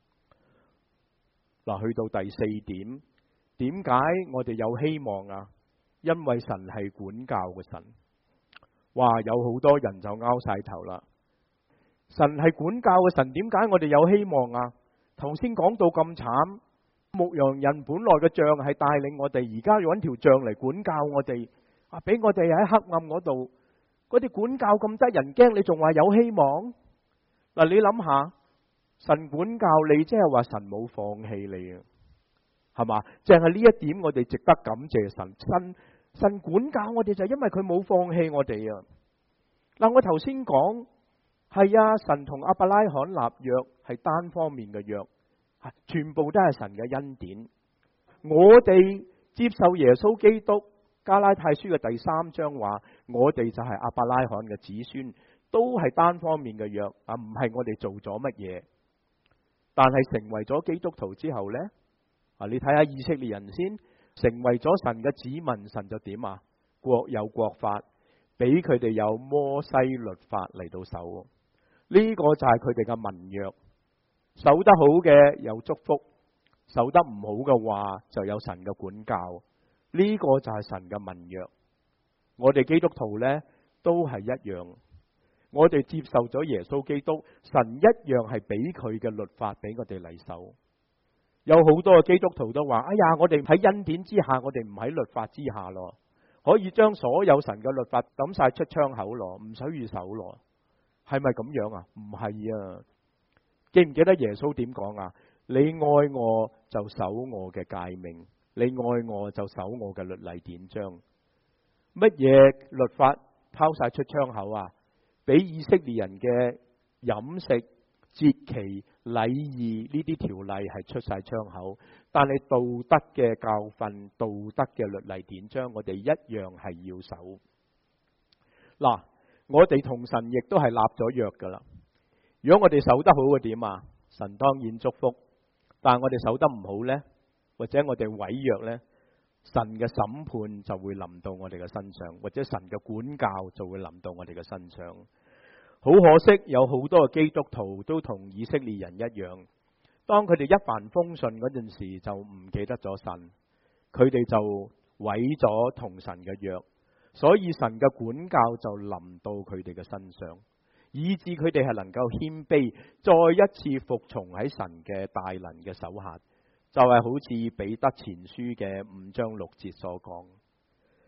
嗱，去到第四點，點解我哋有希望啊？因為神係管教嘅神。哇，有好多人就拗晒頭啦。神係管教嘅神，點解我哋有希望啊？頭先講到咁慘，牧羊人本來嘅杖係帶領我哋，而家要揾條杖嚟管教我哋，啊，俾我哋喺黑暗嗰度，嗰啲管教咁得人驚，你仲話有希望？嗱，你諗下，神管教你，即係話神冇放棄你啊，係嘛？淨係呢一點，我哋值得感謝神。神神管教我哋就係因為佢冇放棄我哋啊。嗱，我頭先講係啊，神同亞伯拉罕立約係單方面嘅約，全部都係神嘅恩典。我哋接受耶穌基督，加拉太書嘅第三章話，我哋就係亞伯拉罕嘅子孫，都係單方面嘅約啊，唔係我哋做咗乜嘢。但係成為咗基督徒之後呢，啊，你睇下以色列人先。成為咗神嘅子民，神就點啊？國有國法，俾佢哋有摩西律法嚟到守。呢、這個就係佢哋嘅盟約。守得好嘅有祝福，守得唔好嘅話就有神嘅管教。呢、這個就係神嘅盟約。我哋基督徒呢都係一樣。我哋接受咗耶穌基督，神一樣係俾佢嘅律法俾我哋嚟守。有好多嘅基督徒都話：哎呀，我哋喺恩典之下，我哋唔喺律法之下咯，可以將所有神嘅律法抌晒出窗口咯，唔使要守咯，係咪咁樣啊？唔係啊！記唔記得耶穌點講啊？你愛我就守我嘅誡命，你愛我就守我嘅律例典章。乜嘢律法拋晒出窗口啊？俾以色列人嘅飲食、節期、禮儀呢啲條例係出晒窗口，但係道德嘅教訓、道德嘅律例典章，我哋一樣係要守。嗱，我哋同神亦都係立咗約噶啦。如果我哋守得好嘅點啊？神當然祝福，但係我哋守得唔好呢，或者我哋違約呢，神嘅審判就會臨到我哋嘅身上，或者神嘅管教就會臨到我哋嘅身上。好可惜，有好多嘅基督徒都同以色列人一樣，當佢哋一帆風順嗰陣時，就唔記得咗神，佢哋就毀咗同神嘅約，所以神嘅管教就臨到佢哋嘅身上，以致佢哋係能夠謙卑，再一次服從喺神嘅大能嘅手下，就係好似彼得前書嘅五章六節所講。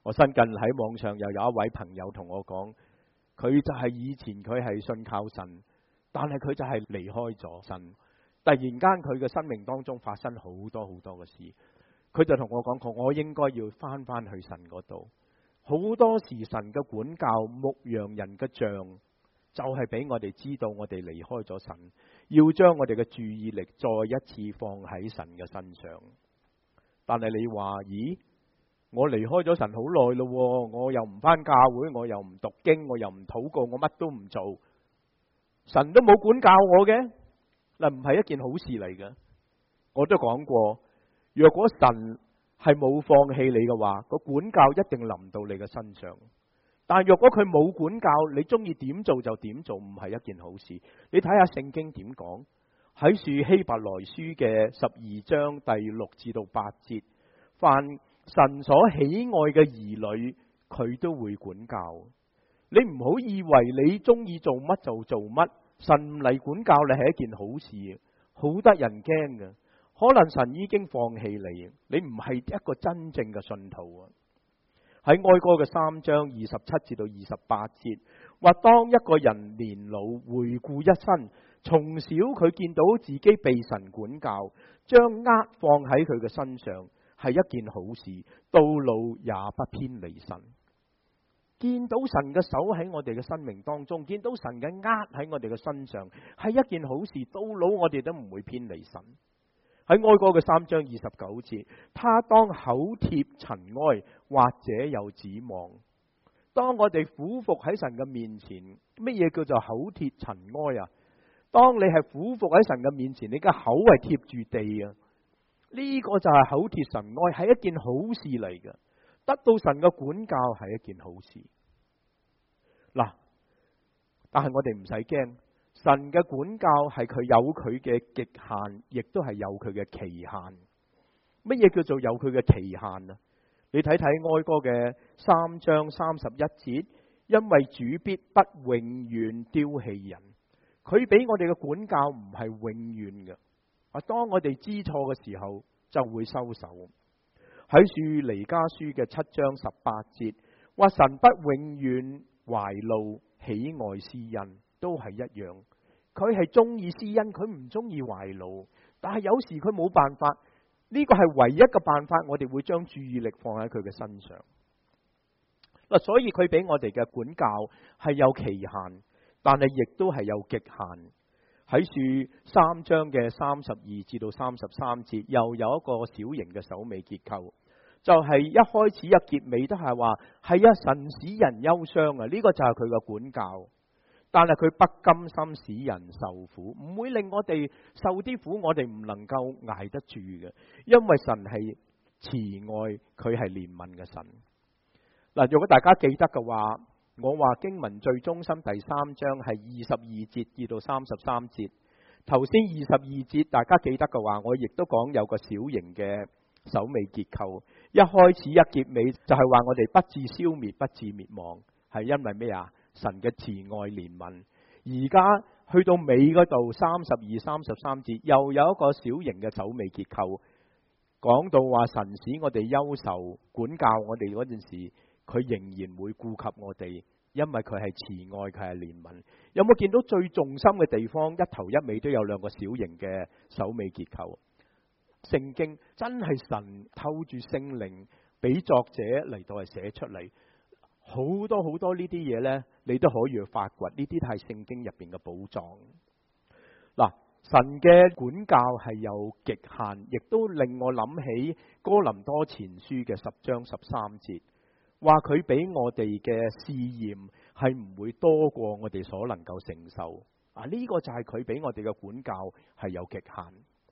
我新近喺網上又有一位朋友同我講，佢就係以前佢係信靠神，但係佢就係離開咗神。突然間佢嘅生命當中發生好多好多嘅事，佢就同我講過，我應該要翻翻去神嗰度。好多時神嘅管教、牧羊人嘅杖，就係俾我哋知道我哋離開咗神，要將我哋嘅注意力再一次放喺神嘅身上。但係你話，咦？我離開咗神好耐咯，我又唔翻教會，我又唔讀經，我又唔禱告，我乜都唔做，神都冇管教我嘅，嗱，唔係一件好事嚟嘅。我都講過，若果神係冇放棄你嘅話，個管教一定臨到你嘅身上。但若果佢冇管教，你中意點做就點做，唔係一件好事。你睇下聖經點講，喺書希伯來書嘅十二章第六至到八節，凡神所喜愛嘅兒女，佢都會管教。你唔好以為你中意做乜就做乜，神嚟管教你係一件好事，好得人驚嘅。可能神已經放棄你，你唔係一個真正嘅信徒啊！喺哀歌嘅三章二十七至到二十八節，話當一個人年老回顧一生，從小佢見到自己被神管教，將軛放喺佢嘅身上，係一件好事，到老也不偏離神。見到神嘅手喺我哋嘅生命當中，見到神嘅軛喺我哋嘅身上，係一件好事，到老我哋都唔會偏離神。喺哀歌嘅三章二十九節，他當口貼塵埃，或者有指望。當我哋俯伏喺神嘅面前，乜嘢叫做口貼塵埃啊？當你係俯伏喺神嘅面前，你嘅口係貼住地啊！呢個就係口貼塵埃，係一件好事嚟嘅。得到神嘅管教係一件好事。嗱，但係我哋唔使驚。神嘅管教係佢有佢嘅極限，亦都係有佢嘅期限。乜嘢叫做有佢嘅期限啊？你睇睇哀歌嘅三章三十一節，因為主必不永遠丟棄人。佢俾我哋嘅管教唔係永遠嘅。啊，當我哋知錯嘅時候就會收手。喺書彌迦書嘅七章十八節，話神不永遠懷怒，喜愛施恩。都係一樣，佢係中意施恩，佢唔中意懷怒。但係有時佢冇辦法，呢個係唯一嘅辦法，我哋會將注意力放喺佢嘅身上。嗱，所以佢俾我哋嘅管教係有期限，但係亦都係有極限。喺書三章嘅三十二至到三十三節，又有一個小型嘅首尾結構，就係一開始一結尾都係話係啊，神使人憂傷啊，呢個就係佢嘅管教。但係佢不甘心使人受苦，唔會令我哋受啲苦，我哋唔能夠捱得住嘅，因為神係慈愛，佢係憐憫嘅神。嗱，如果大家記得嘅話，我話經文最中心第三章係二十二節至到三十三節。頭先二十二節大家記得嘅話，我亦都講有個小型嘅首尾結構。一開始一結尾就係話我哋不致消滅，不致滅亡，係因為咩啊？神嘅慈愛憐憫。而家去到尾嗰度三十二、三十三節，又有一個小型嘅首尾結構，講到話神使我哋憂愁，管教我哋嗰陣時，佢仍然會顧及我哋，因為佢係慈愛，佢係憐憫。有冇見到最重心嘅地方，一頭一尾都有兩個小型嘅首尾結構？聖經真係神透住聖靈俾作者嚟到係寫出嚟。好多好多呢啲嘢呢，你都可以去發掘，呢啲係聖經入邊嘅寶藏。嗱，神嘅管教係有極限，亦都令我諗起哥林多前書嘅十章十三節，話佢俾我哋嘅試驗係唔會多過我哋所能夠承受。啊，呢個就係佢俾我哋嘅管教係有極限。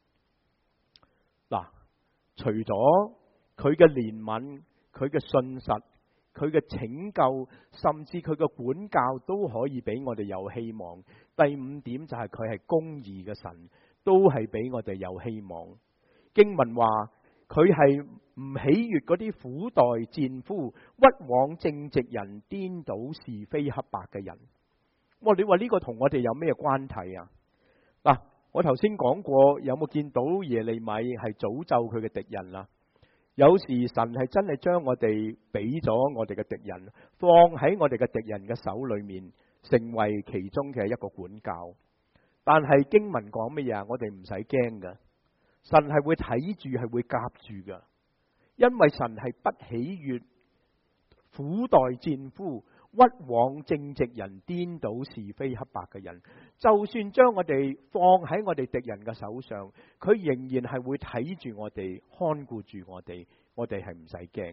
嗱，除咗佢嘅憐憫，佢嘅信實，佢嘅拯救，甚至佢嘅管教都可以俾我哋有希望。第五點就係佢係公義嘅神，都係俾我哋有希望。經文話佢係唔喜悅嗰啲苦待賤夫、屈枉正直人、顛倒是非黑白嘅人。哇！你話呢個同我哋有咩關係啊？嗱，我頭先講過，有冇見到耶利米係詛咒佢嘅敵人啦？ 有時神係真係將我哋俾咗我哋嘅敵人，放喺我哋嘅敵人嘅手裏面，成為其中嘅一個管教。但係經文講乜嘢啊？我哋唔使驚噶，神係會睇住，係會夾住噶，因為神係不喜悅苦待賤夫、屈枉正直人、顛倒是非黑白嘅人。就算將我哋放喺我哋敵人嘅手上，佢仍然係會睇住我哋，看顧住我哋，我哋係唔使驚。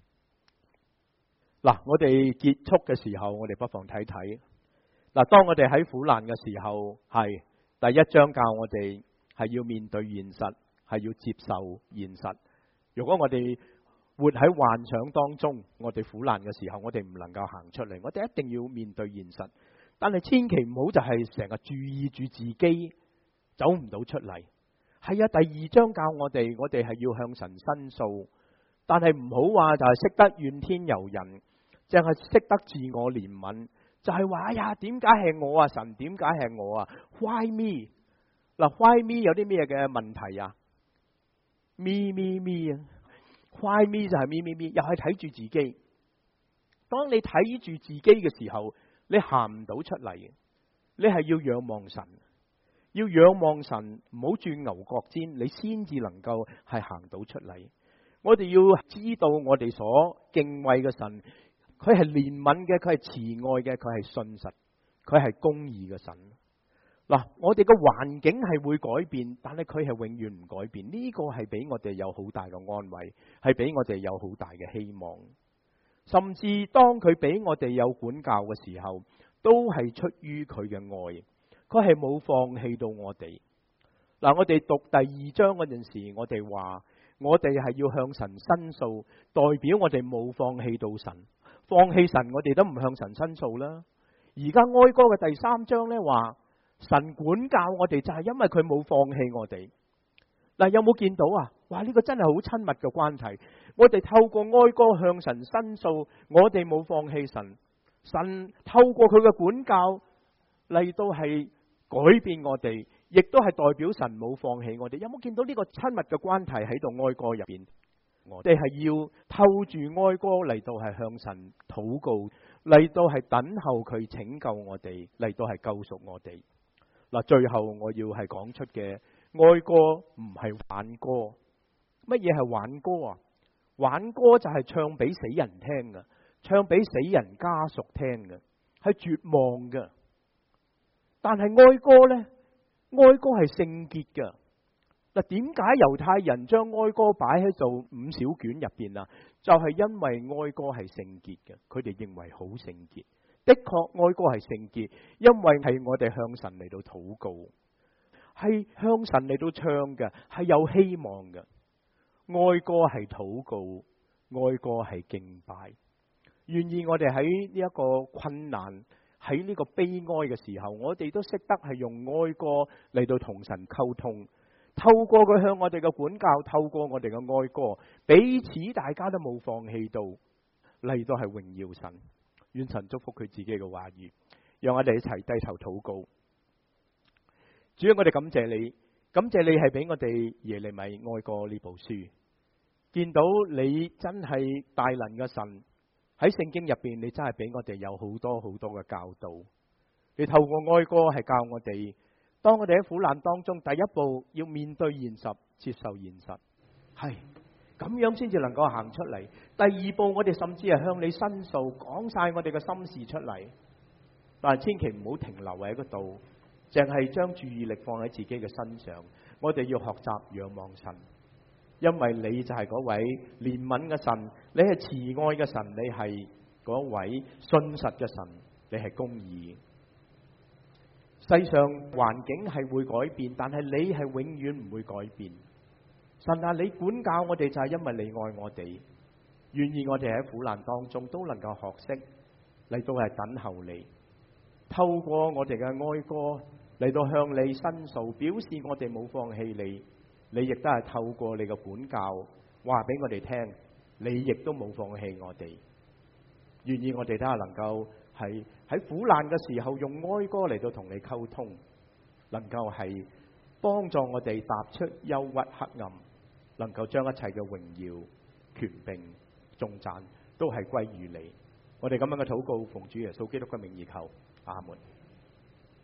嗱，我哋結束嘅時候，我哋不妨睇睇。嗱，當我哋喺苦難嘅時候，係第一章教我哋係要面對現實，係要接受現實。如果我哋活喺幻想當中，我哋苦難嘅時候，我哋唔能夠行出嚟，我哋一定要面對現實。但係千祈唔好就係成日注意住自己，走唔到出嚟。係啊，第二章教我哋，我哋係要向神申訴，但係唔好話就係識得怨天尤人，淨係識得自我憐憫，就係話哎呀，點解係我啊？神點解係我啊 ？Why me？ 嗱 ，Why me 有啲咩嘅問題啊 ？Me me me 啊 ！Why me 就係 me me me， 又係睇住自己。當你睇住自己嘅時候，你行唔到出嚟。你係要仰望神，要仰望神，唔好轉牛角尖，你先至能夠係行到出嚟。我哋要知道我哋所敬畏嘅神，佢係憐憫嘅，佢係慈愛嘅，佢係信實，佢係公義嘅神。嗱，我哋嘅環境係會改變，但係佢係永遠唔改變。呢個係俾我哋有好大嘅安慰，係俾我哋有好大嘅希望。甚至當佢俾我哋有管教嘅時候，都係出於佢嘅愛，佢係冇放棄到我哋。嗱，我哋讀第二章嗰陣時，我哋話我哋係要向神申訴，代表我哋冇放棄到神。放棄神，我哋都唔向神申訴啦。而家哀歌嘅第三章呢，話神管教我哋就係因為佢冇放棄我哋。嗱，有冇見到啊？哇！呢個真係好親密嘅關係。我哋透過哀歌向神申訴，我哋冇放棄神。神透過佢嘅管教嚟到係改變我哋，亦都係代表神冇放棄我哋。有冇見到呢個親密嘅關係喺度？哀歌入邊，我哋係要透住哀歌嚟到係向神禱告，嚟到係等候佢拯救我哋，嚟到係救贖我哋。嗱，最後我要係講出嘅哀歌唔係挽歌。乜嘢係挽歌啊？挽歌就係唱俾死人聽嘅，唱俾死人家屬聽嘅，係絕望嘅。但係哀歌呢？哀歌係聖潔嘅。嗱，點解猶太人將哀歌擺喺做五小卷入邊啊？就係因為哀歌係聖潔嘅，佢哋認為好聖潔。的確，哀歌係聖潔，因為係我哋向神嚟到禱告，係向神嚟到唱嘅，係有希望嘅。哀歌係禱告，哀歌係敬拜。願意我哋喺呢一個困難，喺呢個悲哀嘅時候，我哋都識得係用哀歌嚟到同神溝通。透過佢向我哋嘅管教，透過我哋嘅哀歌，彼此大家都冇放棄到，嚟到係榮耀神。願神祝福佢自己嘅話語，讓我哋一齊低頭禱告。主啊，我哋感謝你，感謝你係俾我哋耶利米哀歌呢部書，見到你真係大能嘅神。喺聖經入邊，你真係俾我哋有好多好多嘅教導。你透過哀歌係教我哋，當我哋喺苦難當中，第一步要面對現實，接受現實，係咁樣先至能夠行出嚟。第二步，我哋甚至係向你申訴，講晒我哋嘅心事出嚟。但係千祈唔好停留喺嗰度，淨係將注意力放喺自己嘅身上。我哋要學習仰望神，因為你就係嗰位憐憫嘅神，你係慈愛嘅神，你係嗰位信實嘅神，你係公義。世上環境係會改變，但係你係永遠唔會改變。神啊，你管教我哋就係因為你愛我哋，願意我哋喺苦難當中都能夠學識嚟到係等候你，透過我哋嘅哀歌嚟到向你申訴，表示我哋冇放棄你。你亦都係透過你嘅管教話俾我哋聽，你亦都冇放棄我哋。願意我哋都係能夠係喺苦難嘅時候用哀歌嚟到同你溝通，能夠係幫助我哋踏出憂鬱黑暗，能夠將一切嘅榮耀權柄、頌讚都係歸於你。我哋咁樣嘅禱告，奉主耶穌基督嘅名而求，阿門。